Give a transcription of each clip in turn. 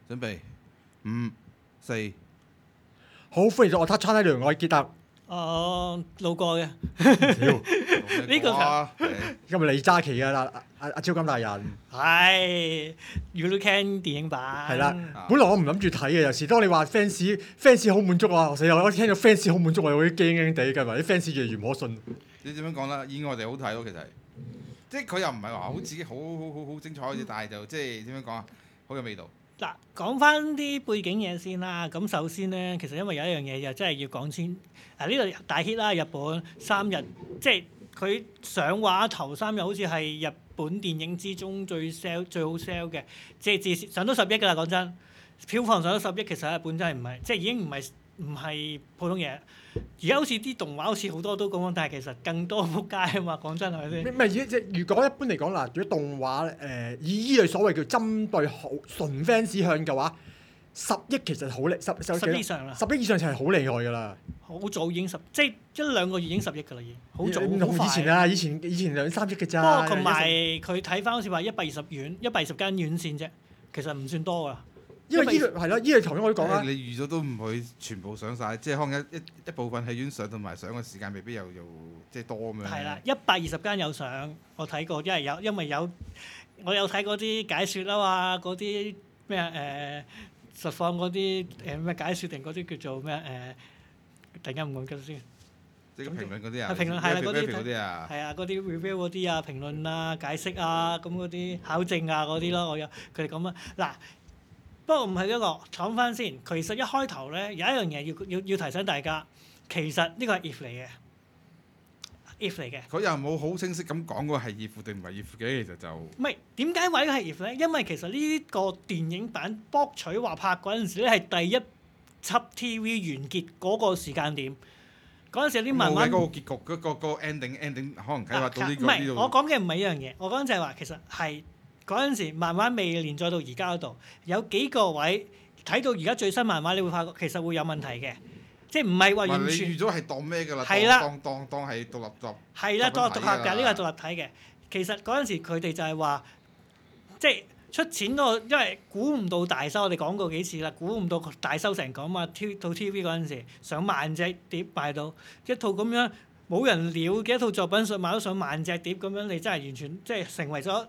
準備5、4。 好，歡迎咗我他餐喺度，我係傑特。 路過嘅。 屌， 呢個啊， 今日你揸旗㗎啦，阿超金大人。 係 You Can 電影版。 係啦，本來我唔諗住睇嘅，有時當你話 fans 好滿足啊，我死啦！我聽到 fans 好滿足，我有啲驚驚地㗎嘛，啲 fans 越嚟越唔可信。 你點樣講啦？意外地好睇咯，其實即係佢又唔係話好自己好精彩嗰啲，但係就即係點樣講啊？好有味道。 嗱，講翻啲背景嘢先啦。咁首先咧，其實因為有一樣嘢又真係要講先。呢度大 hit 啦，日本3日，即係佢上畫頭3日好似係日本電影之中最好 sell 嘅，即係至少上到10億㗎啦。講真，票房上到10億，其實日本真係唔係，即係已經唔係普通嘢。而家好似啲動畫好似好多都咁，但係其實更多撲街啊嘛！講真係咪先？ 唔係，如果一般嚟講嗱，如果動畫以依類所謂叫針對好純 fans 向嘅話，10億其實好厲 10億以上啦 ，10億以上就係好厲害㗎啦。 好早已經即係1-2個月已經10億㗎啦，已經好早唔同以前啊，以前2-3億嘅咋。 不過同埋佢睇翻好似話120間院線啫，其實唔算多㗎。 因為依類係咯，依類頭先我都講啦。 你預咗都唔會全部上晒，即係可能一部分戲院上同埋上嘅時間未必又即係多咁樣。 係啦，120間有上，我睇過，因為我有睇嗰啲解説啊嘛，嗰啲咩實況嗰啲咩解説定嗰啲叫做咩突然間唔記得先。 即係評論嗰啲啊， 評論係啦， 嗰啲啊， 係啊，嗰啲 review 嗰啲啊，評論啊、解釋啊，咁嗰啲考證啊嗰啲咯，我有佢哋咁啊。嗱，不過唔係一個講翻先，其實一開頭咧有一樣嘢要提醒大家，其實呢個係 if 嚟嘅，if 嚟嘅。 佢又冇好清晰咁講過係 if 定唔係 if 嘅，其實就唔係點解話呢個係 if 咧？因為其實呢個電影版博取話拍嗰陣時咧係第一輯 TV 完結嗰個時間點。嗰陣時有啲慢慢冇嘅嗰個結局嗰個 ending 可能計劃到呢個呢度。 我講嘅唔係一樣嘢，我講就係話其實係嗰陣時漫畫未連載到而家嗰度，有幾個位睇到而家最新漫畫，你會發覺其實會有問題嘅，即係唔係話完全。 你預咗係當咩㗎啦？ 係啦， 當係獨立作。 係啦，獨立㗎，呢個係獨立睇嘅。其實嗰陣時佢哋就係話，即係出錢嗰個，因為估唔到大收，我哋講過幾次啦，估唔到大收成咁啊！到 TV 嗰陣時，上萬隻碟賣到一套咁樣冇人料嘅一套作品，賣到上萬隻碟咁樣，你真係完全即係成為咗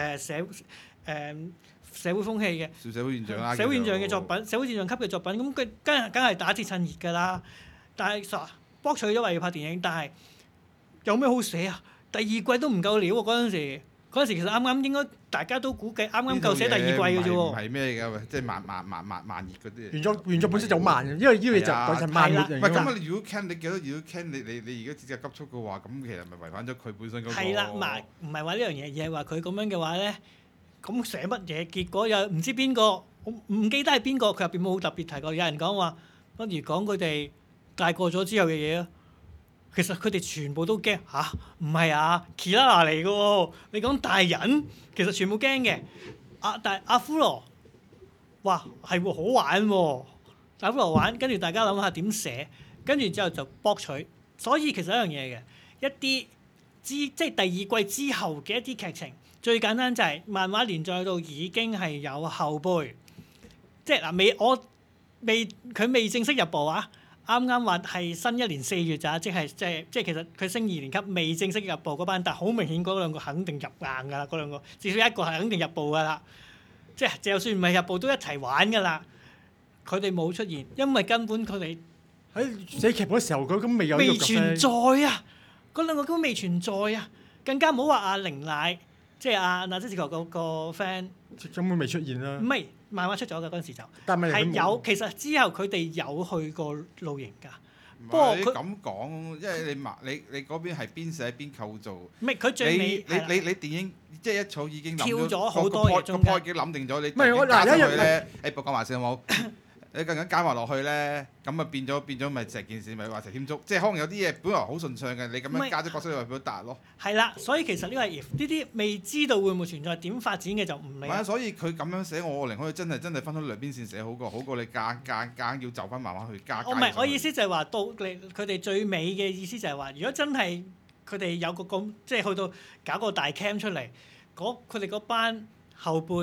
社會風氣嘅社會現象啦。 社會現象嘅作品，社會現象級嘅作品，咁佢梗係打鐵趁熱㗎啦。但係博取咗話要拍電影，但係有咩好寫啊？第二季都唔夠料喎！嗰陣時其實啱啱應該大家都估計啱啱夠寫第二季嘅啫喎。 唔係咩㗎？即係慢熱嗰啲。 原作本身就好慢嘅，因為呢個就講就慢熱型。 唔係咁啊！如果 can 你幾多？如果 can 你而家節奏急速嘅話，咁其實咪違反咗佢本身嗰個。 係啦，唔係話呢樣嘢，而係話佢咁樣嘅話咧，咁寫乜嘢？結果又唔知邊個，我唔記得係邊個，佢入邊冇好特別提過。有人講話，不如講佢哋大個咗之後嘅嘢啊。其實佢哋全部都驚嚇，唔係啊，Kirara 嚟嘅喎。你講大人，其實全部驚嘅。但係阿夫羅，哇係喎，好玩喎。阿夫羅玩，跟住大家諗下點寫，跟住之後就博取。所以其實一樣嘢嘅，一啲即係第二季之後嘅一啲劇情，最簡單就係漫畫連載到已經係有後輩，即係嗱佢未正式入部啊。啱啱話係新一年4月咋，即係其實佢升2年級未正式入部嗰班，但係好明顯嗰兩個肯定入硬㗎啦，嗰兩個至少一個係肯定入部㗎啦，即係就算唔係入部都一齊玩㗎啦。佢哋冇出現，因為根本佢哋喺寫劇本嘅時候，佢咁未有呢個角色。 未存在啊！嗰兩個根本未存在啊！更加唔好話阿玲奶，即係阿娜姐士球個 friend， 根本未出現啦。 唔係漫畫出咗㗎嗰陣時就， 但係有其實之後佢哋有去過露營㗎。 不過佢咁講，因為你嗰邊係邊寫邊構造。 唔係佢最尾你電影即係一草已經諗咗好多嘢， 個 point 已經諗定咗，你加上去咧，講話先好冇？你更加加埋落去咧，咁啊變咗咪成件事咪話成添足，即係可能有啲嘢本來好順暢嘅，你咁樣加啲角色去表達咯。 係啦，所以其實呢個係 if 呢啲未知道會唔會存在點發展嘅就唔理。 所以佢咁樣寫，我寧可真係分開兩邊線寫好過你夾硬要就翻慢慢去加。 唔係，我意思就係話到佢哋最尾嘅意思就係話，如果真係佢哋有個咁即係去到搞個大 cam 出嚟，佢哋嗰班後輩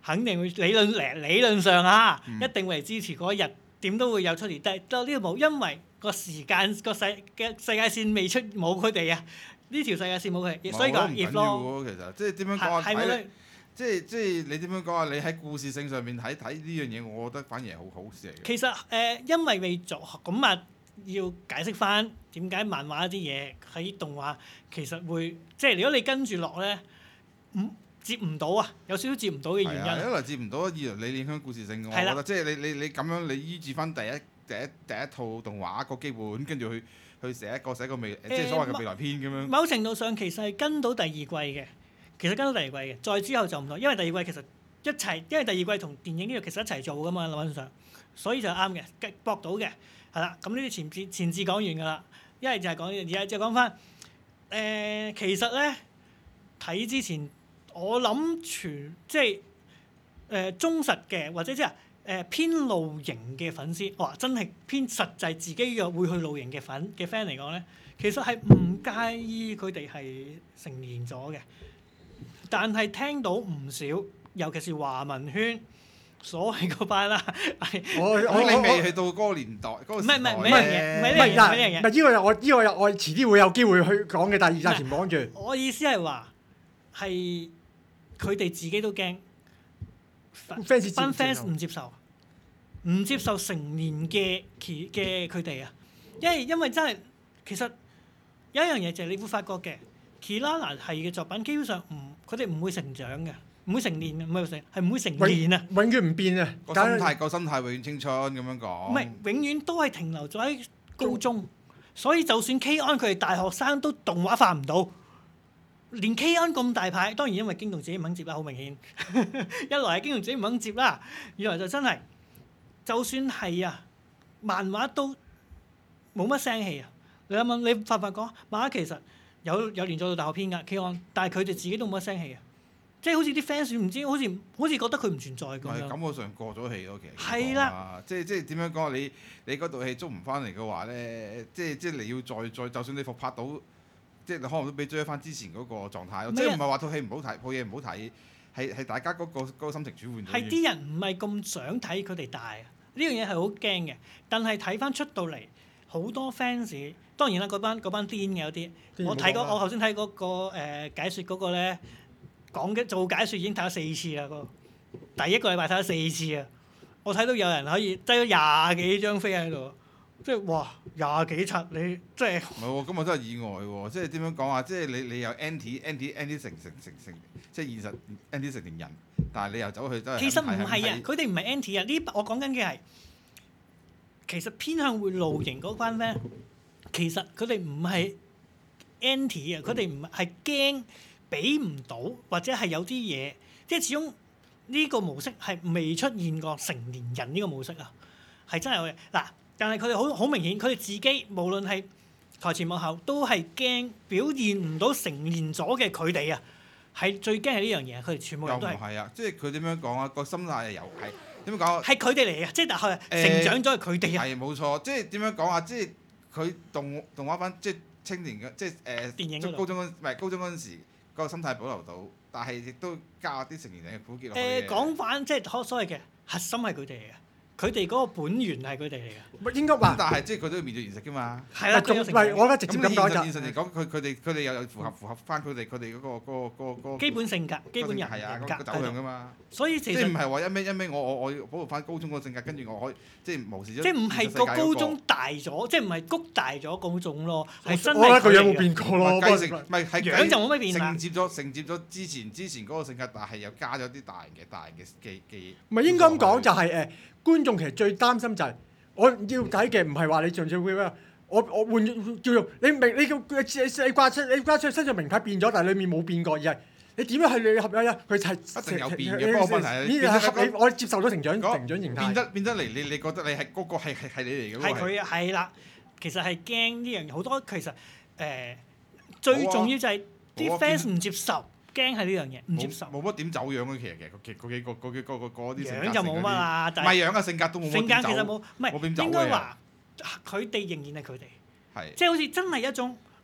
肯定會理論上啊，一定會嚟支持嗰一日，點都會有出嚟。但係到呢度冇，因為個時間世界線未出冇佢哋啊，呢條世界線冇佢哋，所以講 if 咯。 其實即係點樣講啊？ 係即係你點樣講啊？你喺故事性上面睇呢樣嘢，我覺得反而係好事嚟嘅。 其實因為未做咁啊，要解釋翻點解漫畫啲嘢喺動畫其實會即係如果你跟住落咧，接唔到啊，有少少接唔到嘅原因。 一來接唔到，二來你影響故事性，我覺得即係你咁樣你依住翻第一套動畫個基本，跟住去寫個未即係所謂嘅未來篇咁樣。 某程度上其實係跟到第二季嘅。其實跟到第二季嘅，再之後就唔同，因為第二季其實因為第二季同電影呢度其實一齊做噶嘛，諗上，所以就啱嘅，駁到嘅，係啦。咁呢啲前置講完㗎啦，一係就係講，而家就講翻其實咧睇之前，我諗即係忠實嘅或者即係偏露營嘅粉絲，哇！真係偏實際自己嘅會去露營嘅fan 嚟講咧，其實係唔介意佢哋係成年咗嘅。但係聽到唔少，尤其是華文圈所謂嗰班啦， 你未去到嗰個年代，嗰個時代咧。 唔係呢個我遲啲會有機會去講嘅，但係暫時唔講住。 我意思係話係佢哋自己都驚，班 fans 唔接受成年嘅佢哋啊，因為真係其實有一樣嘢就係你會發覺嘅。Kirara 係嘅作品，基本上佢哋唔會成長嘅，唔會成年嘅，係唔會成年啊！ 永遠唔變啊！ 個心態永遠青春咁樣講。 唔係，永遠都係停留咗喺高中，所以就算 K-On 佢哋大學生都動畫化唔到，連 K-On 咁大牌，當然因為京東自己唔肯接啦，好明顯。一來係京東自己唔肯接啦，二來就真係，就算係啊，漫畫都冇乜聲氣啊！你諗諗，你發覺漫畫其實。有連載到大學篇㗎 K-On， 但係佢哋自己都冇乜聲氣啊！即係好似啲 fans 唔知，好似覺得佢唔存在咁樣。 感覺上過咗氣咯，其實。 係啦， 即係點樣講？你嗰套戲捉唔翻嚟嘅話咧，即係你要再，就算你復拍到，即係你可能都俾追翻之前嗰個狀態咯。即係唔係話套戲唔好睇，套嘢唔好睇，係大家嗰個心情轉換咗。 係啲人唔係咁想睇佢哋大啊！呢樣嘢係好驚嘅，但係睇翻出到嚟，好多 fans。當然啦，嗰班癲嘅有啲，我頭先睇嗰個解説嗰個咧，做解説已經睇咗4次啦。第一個禮拜睇咗4次啊！我睇到有人可以擠咗20幾張飛喺度，即係哇20幾冊你即係。唔係喎，今日真係意外喎！即係點樣講啊？即係你有 anti 成即係現實 anti 成年人，但係你又走去真係。 其實唔係啊，佢哋唔係 anti 啊，呢我講緊嘅係其實偏向會露營嗰班咧。其實佢哋唔係 anti 啊，佢哋唔係驚俾唔到，或者係有啲嘢，即係始終呢個模式係未出現過成年人呢個模式啊，係真係有嘅嗱。但係佢哋好明顯，佢哋自己無論係台前幕後都係驚表現唔到成年咗嘅佢哋啊，係最驚係呢樣嘢。佢哋全部人都係。又唔係啊，即係佢點樣講啊？個心態又係點樣講？係佢哋嚟嘅，即係成長咗係佢哋啊。 係冇錯，即係點樣講啊？即係。佢動畫版即係青年嘅，即係電影高中嗰陣時嗰個心態保留到，但係亦都加啲成年人嘅苦澀落去。 講翻即係所謂嘅核心係佢哋嚟嘅，佢哋嗰個本源係佢哋嚟嘅。 唔應該話， 但係即係佢都要面對現實㗎嘛。 係啦， 唔係我覺得直接咁講就。 現實嚟講，佢哋又符合翻佢哋嗰個基本性格、基本人格走向㗎嘛。 所以其實即係唔係話一味我要保護翻高中嗰個性格，跟住我可以即係無視咗。 即係唔係個高中大咗，即係唔係谷大咗嗰種咯？係真係。 我覺得佢有冇變過咯？ 唔係樣就冇乜變啦。 承接咗之前嗰個性格，但係又加咗啲大人嘅記憶。 唔係應該咁講，就係觀眾其實最擔心就係我要睇嘅唔係話你上次會咩？我換叫做你明你掛出身上名牌變咗，但係裡面冇變過，而係你點樣去你合一佢係一定有變嘅。不過問題我接受咗成長形態。 變得嚟，你覺得你係嗰個係你嚟嘅？ 係佢啊，係啦。其實係驚呢樣嘢，好多其實最重要就係啲 fans 唔接受。驚係呢樣嘢，唔接受。冇乜點走樣嘅，其實嗰幾個啲性格樣就冇乜啦， 唔係樣嘅性格都冇乜點走。 性格其實冇，唔係應該話佢哋仍然係佢哋。 係。 即係好似真係一種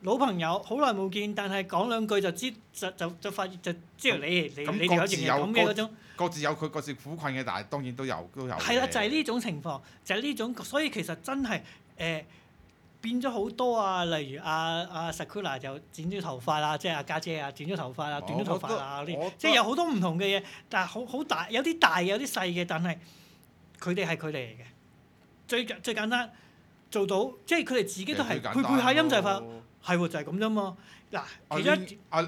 老朋友好耐冇見，但係講兩句就知就發現就知道你哋有樣嘢咁嘅嗰種。 各自有佢各自苦困嘅，但係當然都有。 係啦，就係呢種情況，就係呢種，所以其實真係變咗好多啊！例如阿 Sakura 就剪咗頭髮啦，即係阿家姐啊剪咗頭髮啊，短咗頭髮啊嗰啲，即係有好多唔同嘅嘢，但係好大，有啲大嘅，有啲細嘅，但係佢哋係佢哋嚟嘅。最簡單做到，即係佢哋自己都係配下音就係發，係喎就係咁啫嘛。嗱，其中阿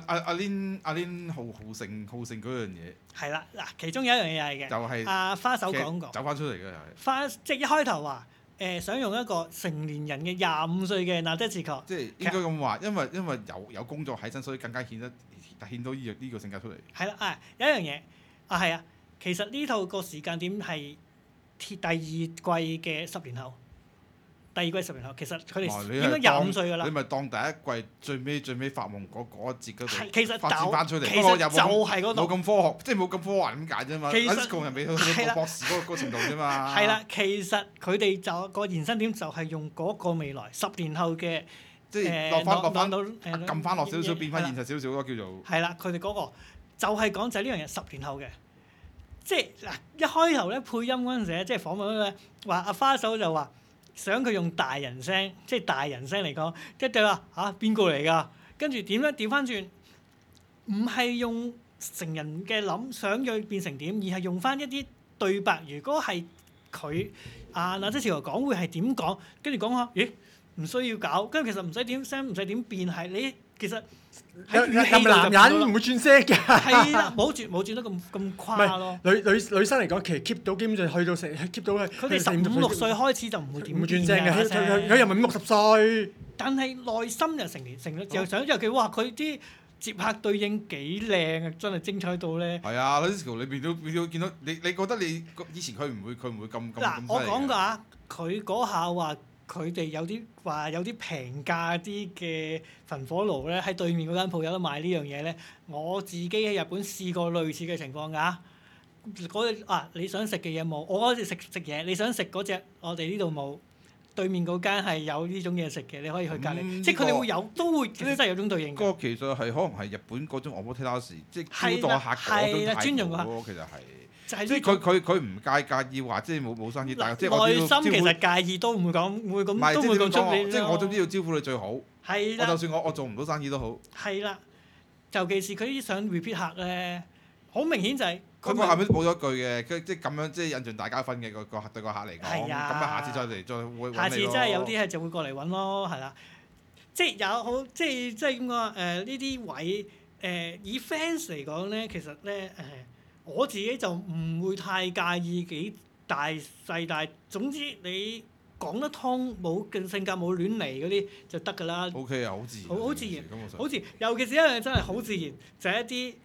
Lin 好勝嗰樣嘢。 係啦，嗱，其中有一樣嘢係嘅， 就係阿花手講過， 走翻出嚟嘅又係。 花即係一開頭話想用一個成年人嘅25歲嘅娜德斯科， 即係應該咁話，因為有工作喺身，所以更加顯到呢個性格出嚟。 係啦，有一樣嘢係啊，其實呢套個時間點係第二季嘅10年後。第二季10年後，其實佢哋應該25歲㗎啦。 你咪當第一季最尾發夢嗰一節嗰度， 其實發展翻出嚟。 其實就係嗰度。 冇咁科學，即係冇咁科幻咁解啫嘛。 其實個人未去到博士嗰個程度啫嘛。 係啦，其實佢哋就個延伸點就係用嗰個未來10年後嘅， 即係落翻撳翻落少少，變翻現實少少咯，叫做。 係啦，佢哋嗰個就係講就係呢樣嘢10年後嘅。即係嗱，一開頭咧配音嗰陣時咧，即係訪問咧話阿花手就話想佢用大人聲，即係大人聲嚟講，跟住話嚇邊個嚟㗎？跟住點咧調翻轉，唔係用成人嘅諗想要變成點，而係用翻一啲對白。如果係佢嗱即係潮流講會係點講？跟住講下，咦唔需要搞，跟住其實唔使點聲，唔使點變，係你其實。 係咪男人唔會轉聲嘅？ 係啦，冇轉得咁誇咯。 女生嚟講，其實 keep 到基本上去到keep 到佢哋15-16歲開始就唔會點轉聲嘅，佢又唔係50-60歲。 但係內心又成年又想尤其哇佢啲接客對應幾靚啊，真係精彩到咧。 係啊 ，Disco 裏邊都見到你覺得你以前佢唔會咁嗱，我講㗎啊，佢嗰下話。佢哋有啲平價啲嘅焚火爐咧，喺對面嗰間鋪有得賣呢樣嘢咧。我自己喺日本試過類似嘅情況㗎。你想食嘅嘢冇，我嗰時食嘢，你想食嗰隻，我哋呢度冇。對面嗰間係有呢種嘢食嘅，你可以去隔離。即係佢哋會有，都會其實真係有種對應。 嗰個其實係可能係日本嗰種 omotenashi，即係招待客嗰種態度。其實係。即係佢唔介意話，即係冇生意，但係即係我內心其實介意都唔會咁，都唔會咁出你。 即係我總之要招呼你最好。 係啦。 我就算我做唔到生意都好。 係啦，尤其是佢啲想 repeat 客咧，好明顯就係。 佢後尾都補咗一句嘅，即係咁樣，即係印象大家分嘅對個客嚟講。 係啊。 咁啊，下次再嚟再會。 下次真係有啲係就會過嚟揾咯，係啦。即係有好，即係點講啊？呢啲位以 fans 嚟講咧，其實咧我自己就唔會太介意幾大細大，總之你講得通，冇嘅性格冇亂嚟嗰啲就得㗎啦。 OK 啊，好自然。 好自然，好自然。尤其是一樣真係好自然，就係一啲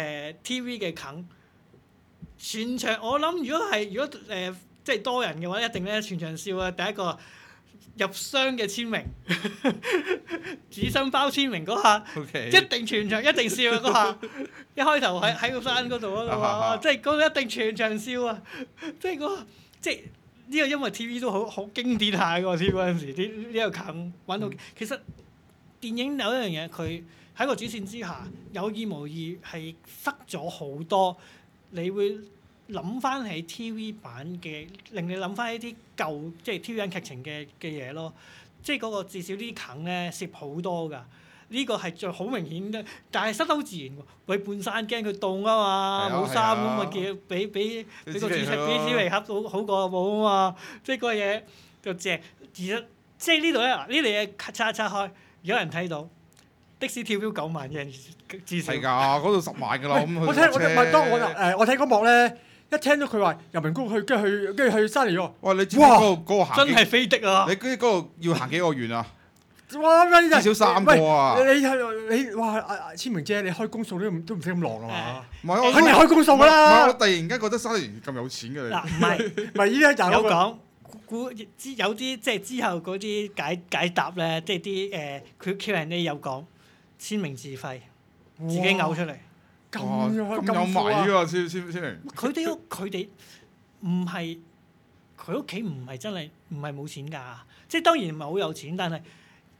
TV 嘅梗。全場我諗，如果即係多人嘅話，一定咧全場笑啊！第一個入箱嘅簽名，紙箱包簽名嗰下，一定全場一定笑啊！嗰下一開頭喺個山嗰度啊，即係嗰個一定全場笑啊！即係即係呢個因為 TV 都好經典下嘅 TV 嗰陣時，呢個梗玩到其實電影有一樣嘢，佢喺個主線之下有意無意係塞咗好多，你會諗翻起 TV 版嘅，令你諗翻一啲舊即係 TV 版劇情嘅嘢咯。即係嗰個至少啲梗咧攝好多㗎。呢個係最好明顯嘅，但係塞得好自然喎。佢半山驚佢凍啊嘛，冇衫咁咪叫俾個主食俾紙皮盒好過冇啊嘛。即係嗰個嘢就正。而且即係呢度咧，呢啲嘢拆開，有人睇到的士跳標9萬嘅人至少。係㗎，嗰度10萬㗎啦。 我睇嗰幕咧。一聽到佢話由名谷去，跟住去山嚟喎。 哇！你知唔知嗰個行真係飛的啊！ 你嗰度要行幾個遠啊？ 哇！ 至少3個啊！ 你哇！千明姐，你開公數都唔使咁狼啊嘛？ 唔係我肯定開公數㗎啦！ 我突然間覺得沙田咁有錢嘅你。 嗱唔係依家有講有啲即係之後嗰啲解答咧，即係啲佢 Q&A 有講簽名自費，自己嘔出嚟。 咁有米㗎，簽名。 佢哋唔係佢屋企唔係真係唔係冇錢㗎，即係當然唔係好有錢，但係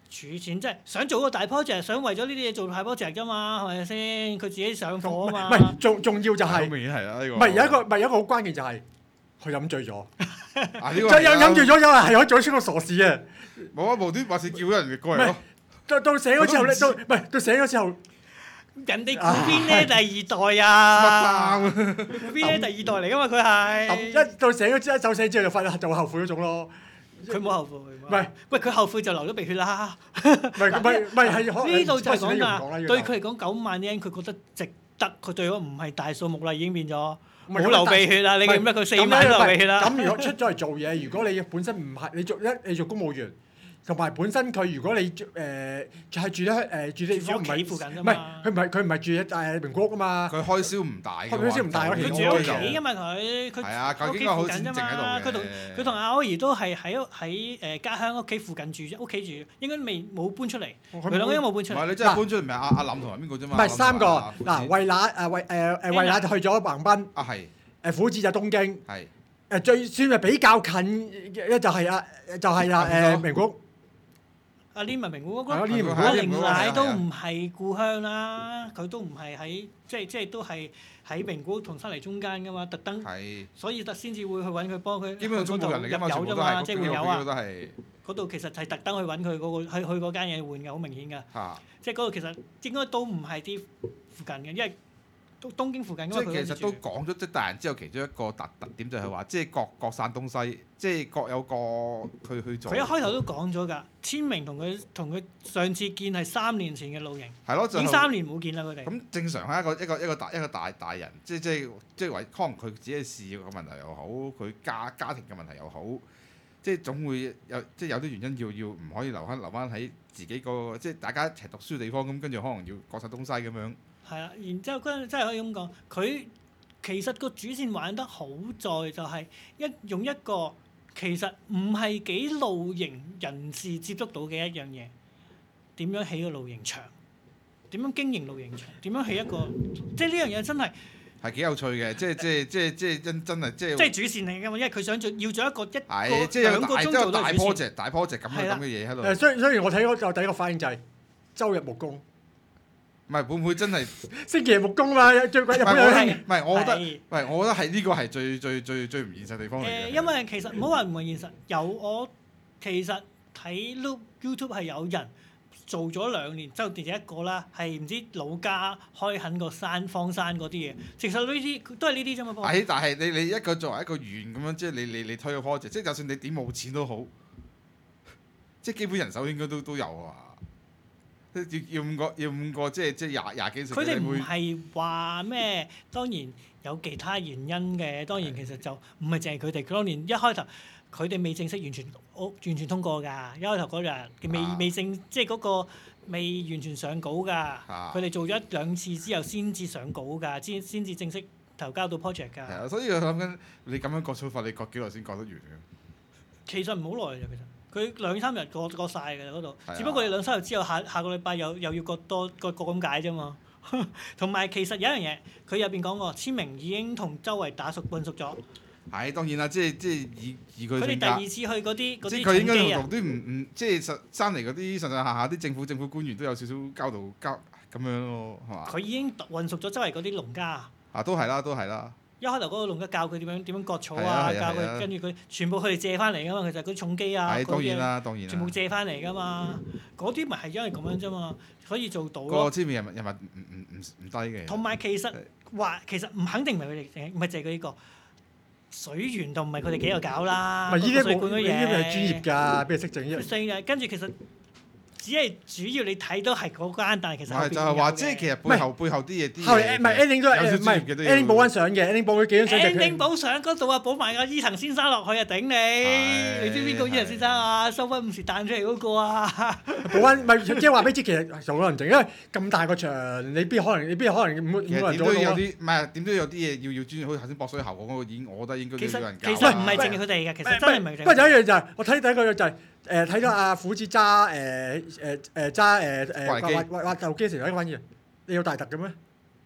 儲錢，即係想做個大 project，想為咗呢啲嘢做大 project 啫嘛，係咪先？佢自己上火啊嘛。 唔係，重要就係好明顯係啦呢個。 唔係有一個好關鍵就係佢飲醉咗， 啊呢個就飲醉咗有人係可以做出個傻事嘅。 冇啊，無端白事叫人過嚟咯。 到醒咗之後咧，到醒咗之後。 人哋古邊咧第二代啊，古邊咧第二代嚟噶嘛佢係。 一到醒咗之後，走醒之後就後悔嗰種咯。 佢冇後悔。 唔係， 喂佢後悔就流咗鼻血啦。 唔係呢度就係講㗎，對佢嚟講9萬日圓佢覺得值得，佢對我唔係大數目啦，已經變咗冇流鼻血啦。你記唔記得佢4萬流鼻血啦？ 咁如果出咗嚟做嘢，如果你本身唔係你做公務員。同埋本身佢如果你係住喺住地方唔係附近啫唔嘛， 係佢唔係住喺名古屋啊嘛。 佢開銷唔大嘅話， 開銷唔大， 佢住屋企㗎嘛佢係啊，究竟好似靜喺度佢同阿歐兒都係喺家鄉屋企附近住啫，屋企住應該冇搬出嚟。佢兩個應該冇搬出嚟。 唔係你真係搬出嚟咪阿林同埋邊個啫嘛？ 唔係3個嗱，惠娜就去咗橫濱。 啊係。 虎子就東京。 係。 最算係比較近嘅就係名古屋。 阿 Lin 咪名古屋咯， 阿寧奶都唔係故鄉啦，佢都唔係喺即係都係喺名古屋同新嚟中間噶嘛，特登，所以先至會去揾佢幫佢。 基本上中國人嚟㗎嘛， 入油啫嘛，即係換油啊！ 都係嗰度其實係特登去揾佢嗰個去嗰間嘢換嘅，好明顯㗎。即係嗰度其實應該都唔係啲附近嘅，因為東京附近。 即係其實都講咗，即係大人之後其中一個特點就係話，即係各散東西，即係各有各佢去做。 佢一開頭都講咗㗎，千明同佢上次見係3年前嘅露營。 係咯， 已經3年冇見啦佢哋。 咁正常係一個大人，即係為可能佢自己嘅事業嘅問題又好，佢家庭嘅問題又好，即係總會有啲原因要唔可以留翻喺自己個即係大家一齊讀書嘅地方咁，跟住可能要各散東西咁樣。 係啊，然之後真係可以咁講，佢其實個主線玩得好在就係用一個其實唔係幾露營人士接觸到嘅一樣嘢，點樣起個露營場，點樣經營露營場，點樣起一個，即係呢樣嘢真係係幾有趣嘅，即係真係即係主線嚟㗎嘛，因為佢想要做一個即係有 2個鐘做到大 project 咁嘅嘢喺度。 雖然我睇嗰就第一個反應就係週日木工。 唔係會唔會真係星期日木工嘛？最鬼日本有興。 唔係我覺得係呢個係最唔現實地方嚟嘅。 因為其實唔好話唔係現實，我其實睇 YouTube 係有人做咗2年，之後第一個啦，係唔知老家開墾個荒山嗰啲嘢。其實呢啲都係呢啲啫嘛。 但係你一個作為一個員咁樣，即係你推個 project，即係就算你點冇錢都好，即係基本人手應該都有啊。要5個即係廿幾歲。 佢哋唔係話咩？當然有其他原因嘅。當然其實就唔係淨係佢哋。當年一開頭佢哋未正式完全通過㗎。一開頭嗰日未正，即係嗰個未完全上稿㗎。佢哋做咗1-2次之後先至上稿㗎，先至正式投交到 project 㗎。 係啊，所以我諗緊你咁樣割草法，你割幾耐先割得完嘅？ 其實唔好耐嘅，其實。佢2-3日割晒㗎嗰度，只不過你2-3日之後，下個禮拜又要割咁解啫嘛。同埋其實有一樣嘢，佢入邊講過，千明已經同周圍打混熟咗。 係當然啦，即係以佢。 佢哋第2次去嗰啲即係佢應該同啲唔即係山嚟嗰啲上下啲政府官員都有少少交咁樣咯，係嘛？ 佢已經混熟咗周圍嗰啲農家。 都係啦。一開頭嗰個農家教佢點樣割草啊，教佢跟住佢全部佢哋借翻嚟㗎嘛，其實嗰啲重機啊， 當然啦， 全部借翻嚟㗎嘛，嗰啲咪係因為咁樣啫嘛，可以做到咯。 個知名人物唔低嘅。 同埋其實唔肯定唔係佢哋，唔係淨係佢呢個水源就唔係佢哋幾個搞啦。 唔係呢啲水管嘅嘢， 呢啲係專業㗎，邊度識整呢？ 跟住其實。只係主要你睇到係嗰間，但係其實係就係話，即係其實背後啲嘢後嚟唔係 ending 都係唔係 ending 補翻相嘅 ending 補咗幾張相。 ending 補相嗰度啊，補埋個伊藤先生落去啊，頂你！你知邊個伊藤先生啊？收翻50彈出嚟嗰個啊！ 補翻咪即係話俾你知，其實就可能整，因為咁大個場，你邊可能冇人做到。 點都有啲嘢要專業，好似頭先駁水喉嗰個演，我覺得應該都有人教。 其實唔係淨係佢哋嘅，其實真係唔係。 不過有一樣就係我睇第一個就係睇到阿虎子揸挖舊機時有一個玩意，你有大特嘅咩？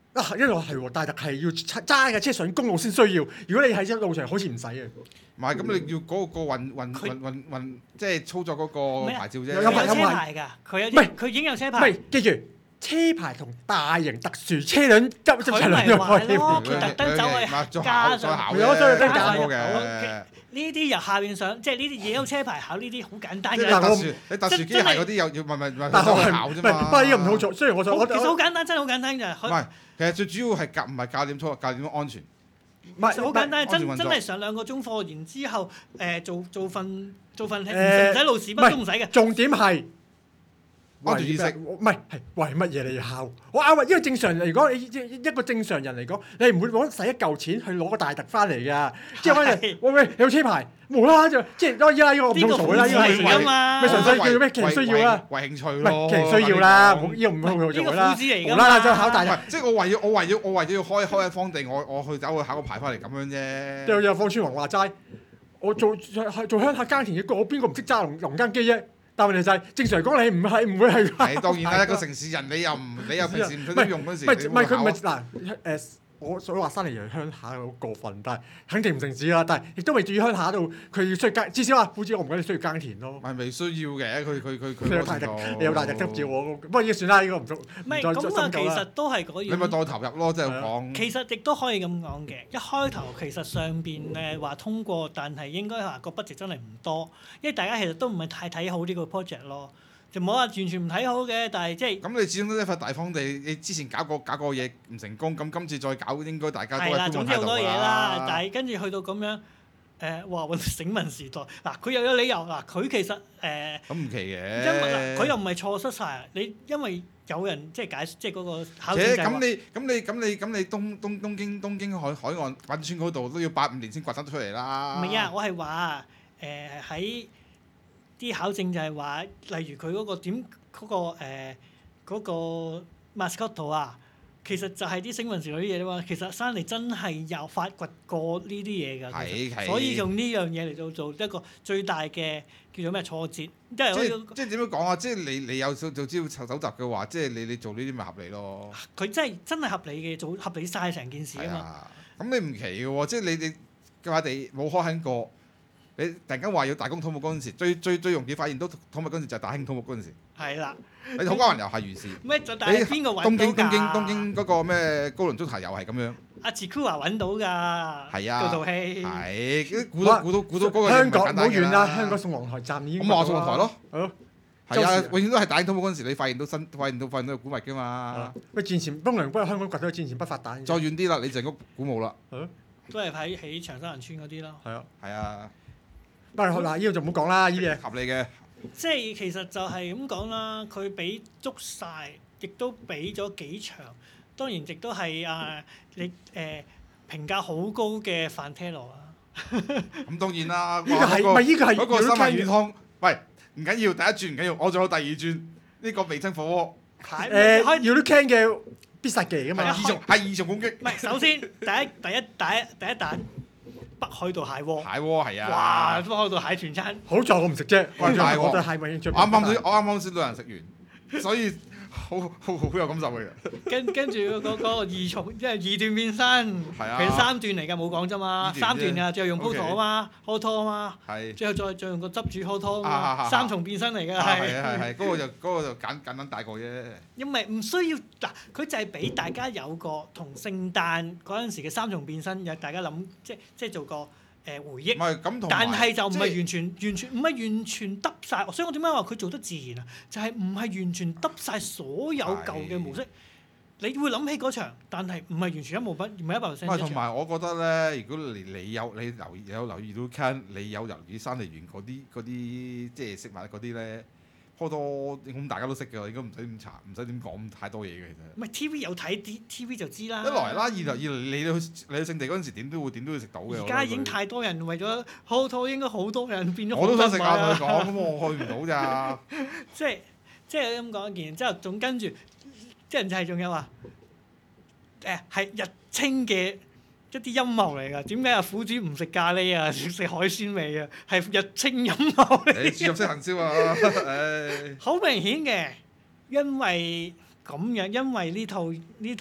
因為係喎，大特係要揸架車上公路先需要。如果你喺一路上好似唔使嘅。 唔係咁，你要嗰個運即係操作嗰個牌照啫。 有有車牌有牌牌㗎，佢有唔係佢已經有車唔牌。 係，記住車牌同大型特殊車輛急佢咪話咯，佢特登走去加上嘅。 呢啲由下邊上，即係呢啲嘢有車牌考呢啲好簡單嘅。 你特殊機械嗰啲又要問但係考啫嘛。 不過呢個唔好做，雖然我其實好簡單，真係好簡單㗎。 唔係，其實最主要係唔係教點操作，教點安全。 唔係其實好簡單，真係上2個鐘課，然之後做份唔使路屎乜都唔使嘅。 重點係安全意識唔係為乜嘢你要考？我啱啊，因為正常嚟講，你一個正常人嚟講，你唔會攞使一嚿錢去攞個大特翻嚟㗎。即係話喂，你有車牌，無啦啦就即係當然啦，呢個唔好做啦，呢個係㗎嘛。 咪純粹叫咩？其實需要啦， 為興趣唔咯。 係其實需要啦，呢個唔好做啦。無啦啦就考大特， 即係我為咗要開一方地，我去走去考個牌翻嚟咁樣啫。 就有方川宏話齋，我做鄉下耕田嘅，我邊個唔識揸農耕機啫？但問題就係正常嚟講，你唔會係。 係當然啦，一個城市人你又平時唔使用嗰時， 唔係佢唔係嗱我所以話山嚟嚟鄉下好過分，但係肯定唔成事啦。但係亦都未至於鄉下度佢要需要耕，至少話夫子我唔覺得你需要耕田咯。 係未需要嘅，佢有大隻，你有大隻執照我，不過依家算啦，呢個唔足。 唔係咁啊，其實都係嗰樣。 你咪當投入咯，即係講。 其實亦都可以咁講嘅，一開頭其實上邊話通過，但係應該話個 budget 真係唔多，因為大家其實都唔係太睇好呢個 project 咯。就冇話完全唔睇好嘅，但係即係。 咁你始終都一塊大荒地，你之前搞過嘢唔成功，咁今次再搞應該大家都係觀望態度啦。 總之好多嘢啦，但係跟住去到咁樣，話揾醒民時代，嗱佢又有理由，嗱佢其實咁唔奇嘅。 因為佢又唔係錯失晒，你因為有人即係即係嗰個考證就係話。 咁你東京海岸品川嗰度都要85年先掘得出嚟啦。 唔係啊，我係話喺。啲考證就係話，例如佢嗰個點嗰個 mascot 啊，其實就係啲星雲時代啲嘢啫嘛。其實山尼真係有發掘過呢啲嘢㗎，所以用呢樣嘢嚟做一個最大嘅叫做咩挫折，即係點樣講啊？即係你有做資料搜集嘅話，即係你做呢啲咪合理咯。 佢真係合理嘅，做合理晒成件事啊嘛。 咁你唔奇嘅喎，即係你嘅話地冇開墾過。你突然間話要大公土木嗰陣時，最容易發現到土木嗰陣時就係大興土木嗰陣時。 係啦。 你土瓜灣又係如是。 咩就但係邊個揾到㗎？ 東京嗰個咩高輪築堤又係咁樣。 阿池庫華揾到㗎。係啊。嗰套戲。 係。估到嗰個香港唔好遠啦，香港宋皇台站已經。 咁話宋皇台咯。 係咯。 係啊，永遠都係大興土木嗰陣時，你發現到個古物㗎嘛。 喂，戰前東良不香港掘到戰前不發彈。 再遠啲啦，你就屋古墓啦。 係咯。 都係喺長沙灣村嗰啲咯。 係啊。 係啊。 不過嗱，呢個就唔好講啦，呢啲嘢合理嘅。 即係其實就係咁講啦，佢俾足晒，亦都俾咗幾場。當然亦都係你評價好高嘅範特羅啊。 咁當然啦。 呢個係咪呢個係嗰個三文魚湯？喂，唔緊要，第一轉唔緊要，我仲有第二轉。呢個味噌火鍋。要都 can 嘅必殺技㗎嘛。 二重攻擊。 唔係，首先第一彈。北海道蟹鍋， 係啊！ 哇！北海道蟹全餐， 好在我唔食啫， 我對蟹咪興趣。 我啱啱先老人食完，所以好有感受嘅。 跟住嗰個二重，即係2段變身，其實3段嚟㗎，冇講啫嘛。3段啊，最後用 Poto 啊嘛 ，Poto 啊嘛，最後再用個汁煮 Poto 啊嘛，3重變身嚟㗎係。 係，嗰個就簡單大個啫。 因為唔需要嗱，佢就係俾大家有個同聖誕嗰陣時嘅3重變身，有大家諗即係做個回憶。 唔係咁同， 但係就唔係完全得晒。所以我點解話佢做得自然啊？就係唔係完全得晒所有舊嘅模式。你會諗起嗰場，但係唔係完全唔係100%。 同埋我覺得咧，如果你有留意到 Ken， 你有留意山梨園嗰啲即係食物嗰啲咧。好多咁大家都識嘅，應該唔使點查，唔使點講太多嘢嘅其實。 唔係 TV 有睇啲 TV 就知啦。 一來啦，二來你去聖地嗰陣時點都會食到嘅。 而家已經太多人為咗好多，應該好多人變咗。 我都想食啊！同你講，咁我去唔到咋。 即係咁講一件，之後仲跟住，啲人就係仲有話係日清嘅一啲陰謀嚟㗎。點解阿苦主唔食咖喱啊？食海鮮味啊？係日清陰謀嚟。 你注入式行銷啊！ 好明顯嘅，因為咁樣，因為呢套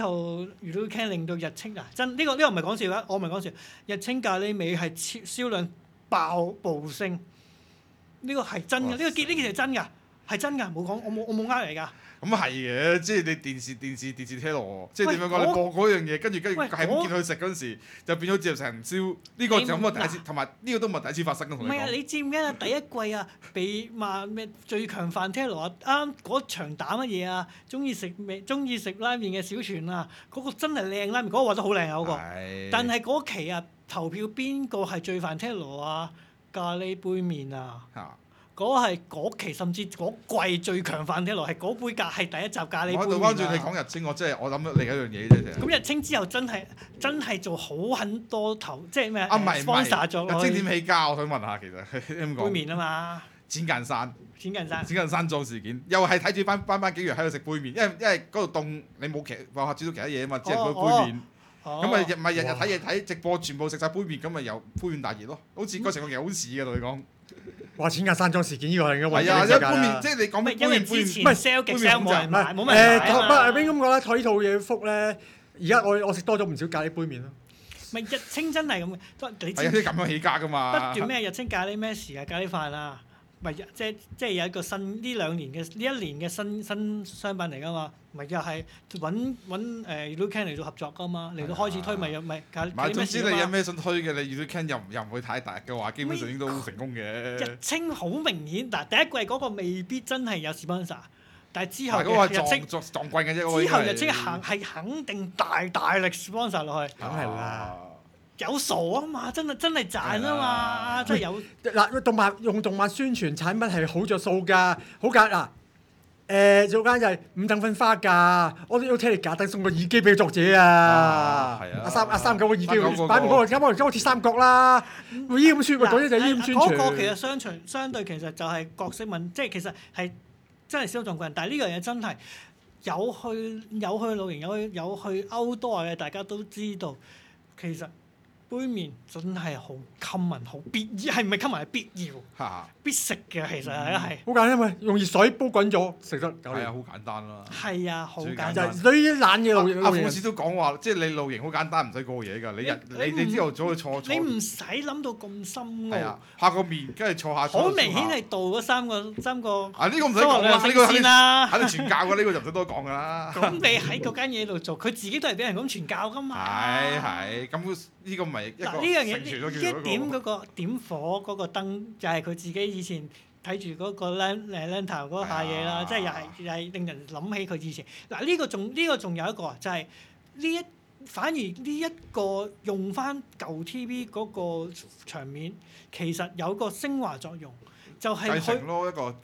Udon令到日清啊，真呢個唔係講笑㗎，我唔係講笑，日清咖喱味係銷量暴升，呢個係真㗎，呢件係真㗎，係真㗎，冇講，我冇呃嚟㗎。 咁係嘅，即係你電視聽落，即係點樣講？你播嗰樣嘢，跟住係咁見佢食嗰陣時，就變咗接受成燒。呢個就咁啊第一次，同埋呢個都唔係第一次發生嘅。同你講。 唔係啊！你知唔記得第一季啊？被罵咩最強飯聽羅啊？啱嗰場打乜嘢啊？中意食拉麵嘅小泉啊！嗰個真係靚拉麵，嗰個畫得好靚啊！嗰個。但係嗰期啊，投票邊個係最飯聽羅啊？咖喱杯麵啊！嗰期甚至嗰季最強飯聽羅係嗰杯係第一集咖喱杯麵啊！ 我倒翻轉你講日清，我諗到另一樣嘢啫。 咁日清之後真係做好很多即係咩啊？唔係 sponsor 咗日清點起家？我想問下，其實點講？ 杯麵啊嘛。 錢間山莊事件，又係睇住班警員喺度食杯麵，因為嗰度凍，你冇煮到其他嘢啊嘛，只係嗰杯麵。咁咪日日睇嘢睇直播，全部食晒杯麵，咁咪又杯麵大熱咯，好似嗰成個嘢好似嘅同你講。 話錢間山莊事件呢個係應該係啊，一杯麵即係你講杯麵， 因為之前 sell 極 sell 冇人買，冇乜人買啊嘛。邊咁講咧？睇呢套嘢福咧，而家我食多咗唔少咖喱杯麵咯。 咪日清真係咁嘅，你知係啲咁樣起家噶嘛？ 不斷咩日清咖喱咩時啊咖喱飯啊，咪即係有一個新呢一年嘅新商品嚟噶嘛？咪又係揾Udon嚟做合作噶嘛？嚟到開始推咪咖喱咩時啊嘛？ 總之你有咩想推嘅，你Udon又唔會太大嘅話，基本上應該都成功嘅。 日清好明顯嗱，第一季嗰個未必真係有 sponsor，但係之後嘅日清撞棍嘅啫。 之後日清係肯定大力 sponsor 落去。 梗係啦。 有傻啊嘛，真係賺啊嘛，真係有。 嗱，用動漫宣傳產品係好着數㗎，好㗎嗱。做間就係5等分花㗎，我都要聽你假等送個耳機俾作者啊。係啊。阿三九個耳機，擺明嗰個鐵三角啦。依咁宣傳，嗰啲就依咁宣傳。 嗰個其實相對其實就係角色問，即係其實係真係小眾人，但係呢樣嘢真係有去露營有去outdoor嘅，大家都知道其實。杯麵真係好 common， 好必要，係唔係 common 係必要，必食嘅其實係。好簡單嘛，用熱水煲滾咗食得。 係啊，好簡單啦。 係啊，好簡單。 對於懶嘢露營。 阿富士都講話，即係你露營好簡單，唔使過夜㗎。你朝頭早去坐。 你唔使諗到咁深奧。 係啊，拍個麵，跟住坐下。 好明顯係導嗰三個。 啊！呢個唔使講啦，呢個先啦。 肯定傳教㗎，呢個就唔使多講㗎啦。 咁你喺嗰間嘢度做，佢自己都係俾人咁傳教㗎嘛。 係，咁呢個咪。 嗱呢樣嘢，一點嗰個點火嗰個燈，就係佢自己以前睇住嗰個 lantern 嗰下嘢啦，即係又係令人諗起佢以前。嗱呢個仲有一個就係反而呢一個用翻舊 TV 嗰個場面，其實有個昇華作用，就係佢咯一個。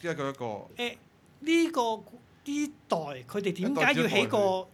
呢代佢哋點解要起個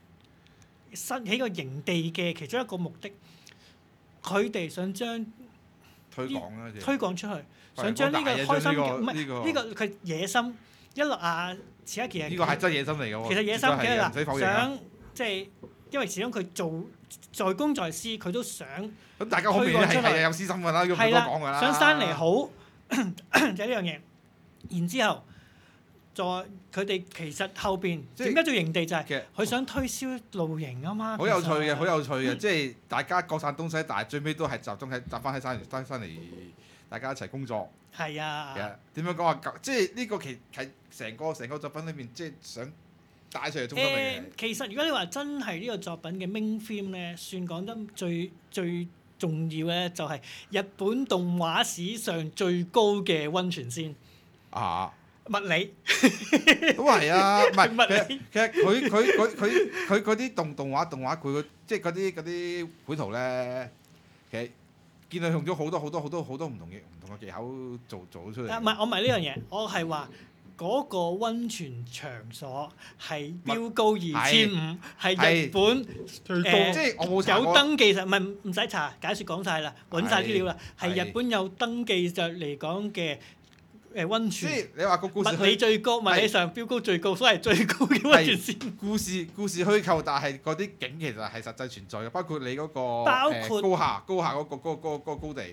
營地嘅其中一個目的？佢哋想將推廣出去，想將呢個開心嘅唔係呢個佢野心一路此一期呢個係真野心嚟嘅喎。 其實野心嘅嗱，想即係因為始終佢做在公在私，佢都想咁大家好明顯係有私心㗎啦，要唔多講㗎啦。 想山嚟好就係呢樣嘢，然之後再佢哋其實後邊點解做營地就係佢想推銷露營啊嘛。 好有趣嘅，即係大家各散東西，但係最尾都係集翻喺山嚟，大家一齊工作。 係啊。 點樣講啊？即係呢個其實成個作品裏面，即係想帶出嚟中心嘅。 其實如果你話真係呢個作品嘅 main theme 咧，算講得最重要咧，就係日本動畫史上最高嘅溫泉先。物理都係啊，唔係物理其實佢嗰啲動畫佢即係嗰啲繪圖咧，其實見佢用咗好多唔同嘅技巧做到出嚟。 唔係我唔係呢樣嘢，我係話嗰個溫泉場所係標高2500，係日本最高。 即係我冇查過。 有登記就唔使查，解説講晒啦，揾晒資料啦，係日本有登記就嚟講嘅。溫泉， 即係你話個故事物理最高，物理上標高最高，所以係最高嘅溫泉先。 故事虛構，但係嗰啲景其實係實際存在嘅，包括你嗰個包括高下嗰個高地。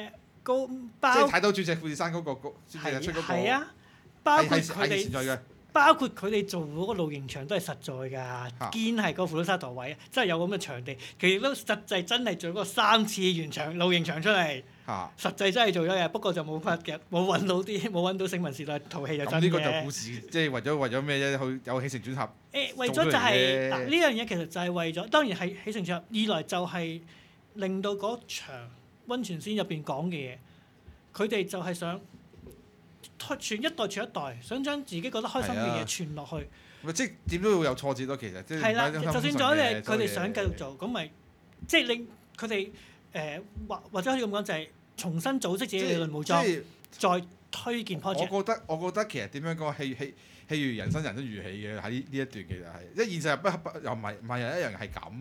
即係睇到鑽石富士山嗰個高， 係啊，包括佢哋存在嘅。 包括佢哋做嗰個露營場都係實在㗎，堅係個富魯沙陀位，真係有咁嘅場地。佢亦都實際真係做嗰個3次元場露營場出嚟。實際真係做咗嘅，不過就冇乜嘅，冇揾到聖文時代套戲就真嘅。 咁呢個就故事，即係為咗咩啫？佢有起承轉合。 為咗就係嗱呢樣嘢，其實就係為咗，當然係起承轉合。二來就係令到嗰場溫泉仙入邊講嘅嘢，佢哋就係想傳一代傳一代，想將自己覺得開心嘅嘢傳落去。 即係點都會有挫折咯，其實即係。係啦， 就算咗你佢哋想繼續做，咁咪即係令佢哋。或者可以咁講，就係重新組織自己理論武裝，再推薦 project。 我覺得其實點樣講，戲如人生，人生如戲嘅喺呢一段其實係，即係現實又唔係人一樣係咁，